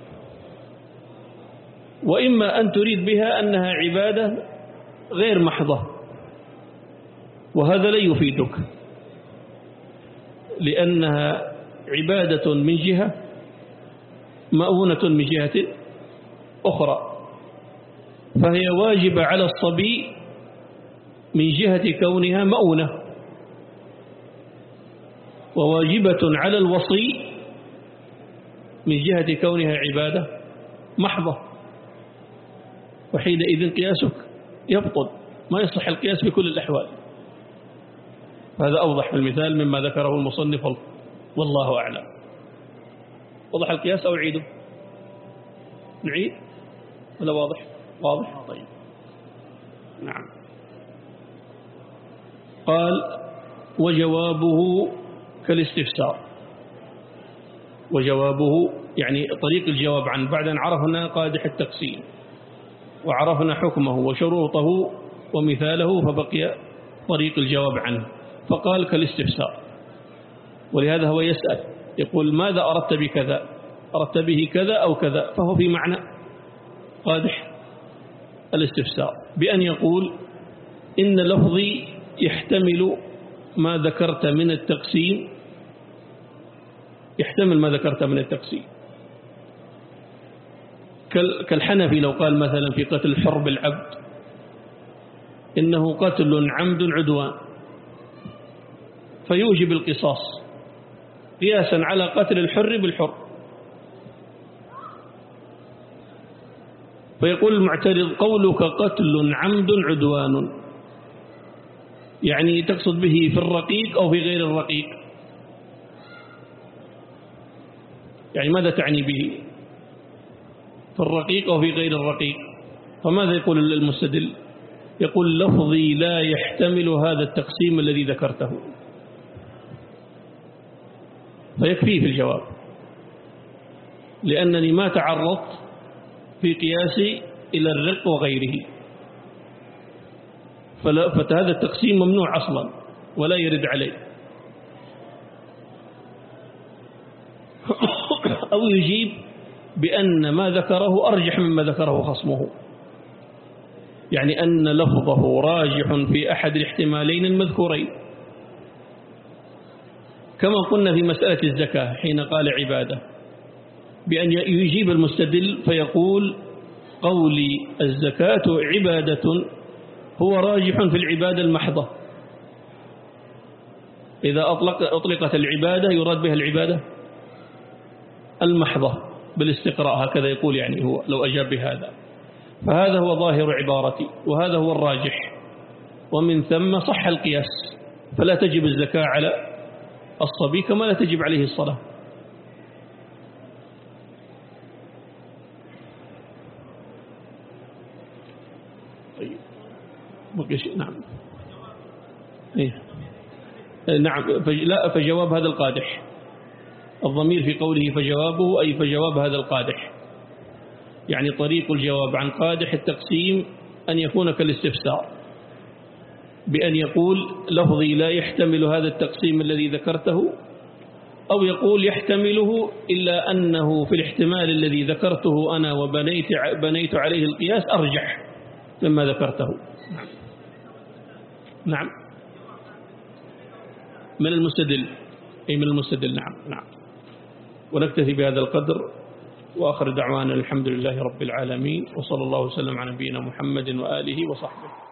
وإما أن تريد بها أنها عبادة غير محضة، وهذا لا يفيدك، لأنها عبادة من جهة مؤونة من جهة أخرى، فهي واجبة على الصبي من جهة كونها مؤونة، وواجبة على الوصي من جهة كونها عبادة محضة. وحينئذ قياسك يبطل، ما يصح القياس بكل الأحوال. هذا أوضح في المثال مما ذكره المصنف والله أعلم. وضح القياس أو عيده؟ نعيد ولا واضح؟ واضح؟ طيب نعم. قال وجوابه كالاستفسار. وجوابه يعني طريق الجواب عنه بعد أن عرفنا قادح التقسيم وعرفنا حكمه وشروطه ومثاله، فبقي طريق الجواب عنه، فقال كالاستفسار. ولهذا هو يسأل يقول ماذا أردت بكذا؟ أردت به كذا أو كذا، فهو في معنى قادح الاستفسار، بأن يقول إن لفظي يحتمل ما ذكرت من التقسيم، يحتمل ما ذكرت من التقسيم، كالحنفي لو قال مثلا في قتل الحر بالعبد إنه قتل عمد عدوان فيوجب القصاص قياسا على قتل الحر بالحر، فيقول المعترض قولك قتل عمد عدوان، يعني تقصد به في الرقيق أو في غير الرقيق؟ يعني ماذا تعني به؟ في الرقيق أو في غير الرقيق؟ فماذا يقول المستدل؟ يقول لفظي لا يحتمل هذا التقسيم الذي ذكرته، فيكفيه في الجواب، لأنني ما تعرضت في قياسي إلى الرق وغيره، فهذا التقسيم ممنوع أصلا ولا يرد عليه. أو يجيب بأن ما ذكره أرجح مما ذكره خصمه، يعني أن لفظه راجح في أحد الاحتمالين المذكورين، كما قلنا في مسألة الزكاة حين قال عبادة، بأن يجيب المستدل فيقول قولي الزكاة عبادة هو راجح في العبادة المحضة، إذا أطلق أطلقت العبادة يراد بها العبادة المحضة بالاستقراء، هكذا يقول يعني هو لو أجاب بهذا، فهذا هو ظاهر عبارتي وهذا هو الراجح، ومن ثم صح القياس، فلا تجب الزكاة على الصبي كما لا تجب عليه الصلاة. طيب بقي شيء. نعم إيه؟ نعم لا فجواب هذا القادح، الضمير في قوله فجوابه أي فجواب هذا القادح، يعني طريق الجواب عن قادح التقسيم أن يكون كالاستفسار، بأن يقول لفظي لا يحتمل هذا التقسيم الذي ذكرته، أو يقول يحتمله إلا أنه في الاحتمال الذي ذكرته أنا وبنيت بنيت عليه القياس أرجح مما ذكرته. نعم من المستدل، أي من المستدل. نعم نعم. ونكتفي بهذا القدر، وآخر دعوانا الحمد لله رب العالمين، وصلى الله وسلم على نبينا محمد وآله وصحبه.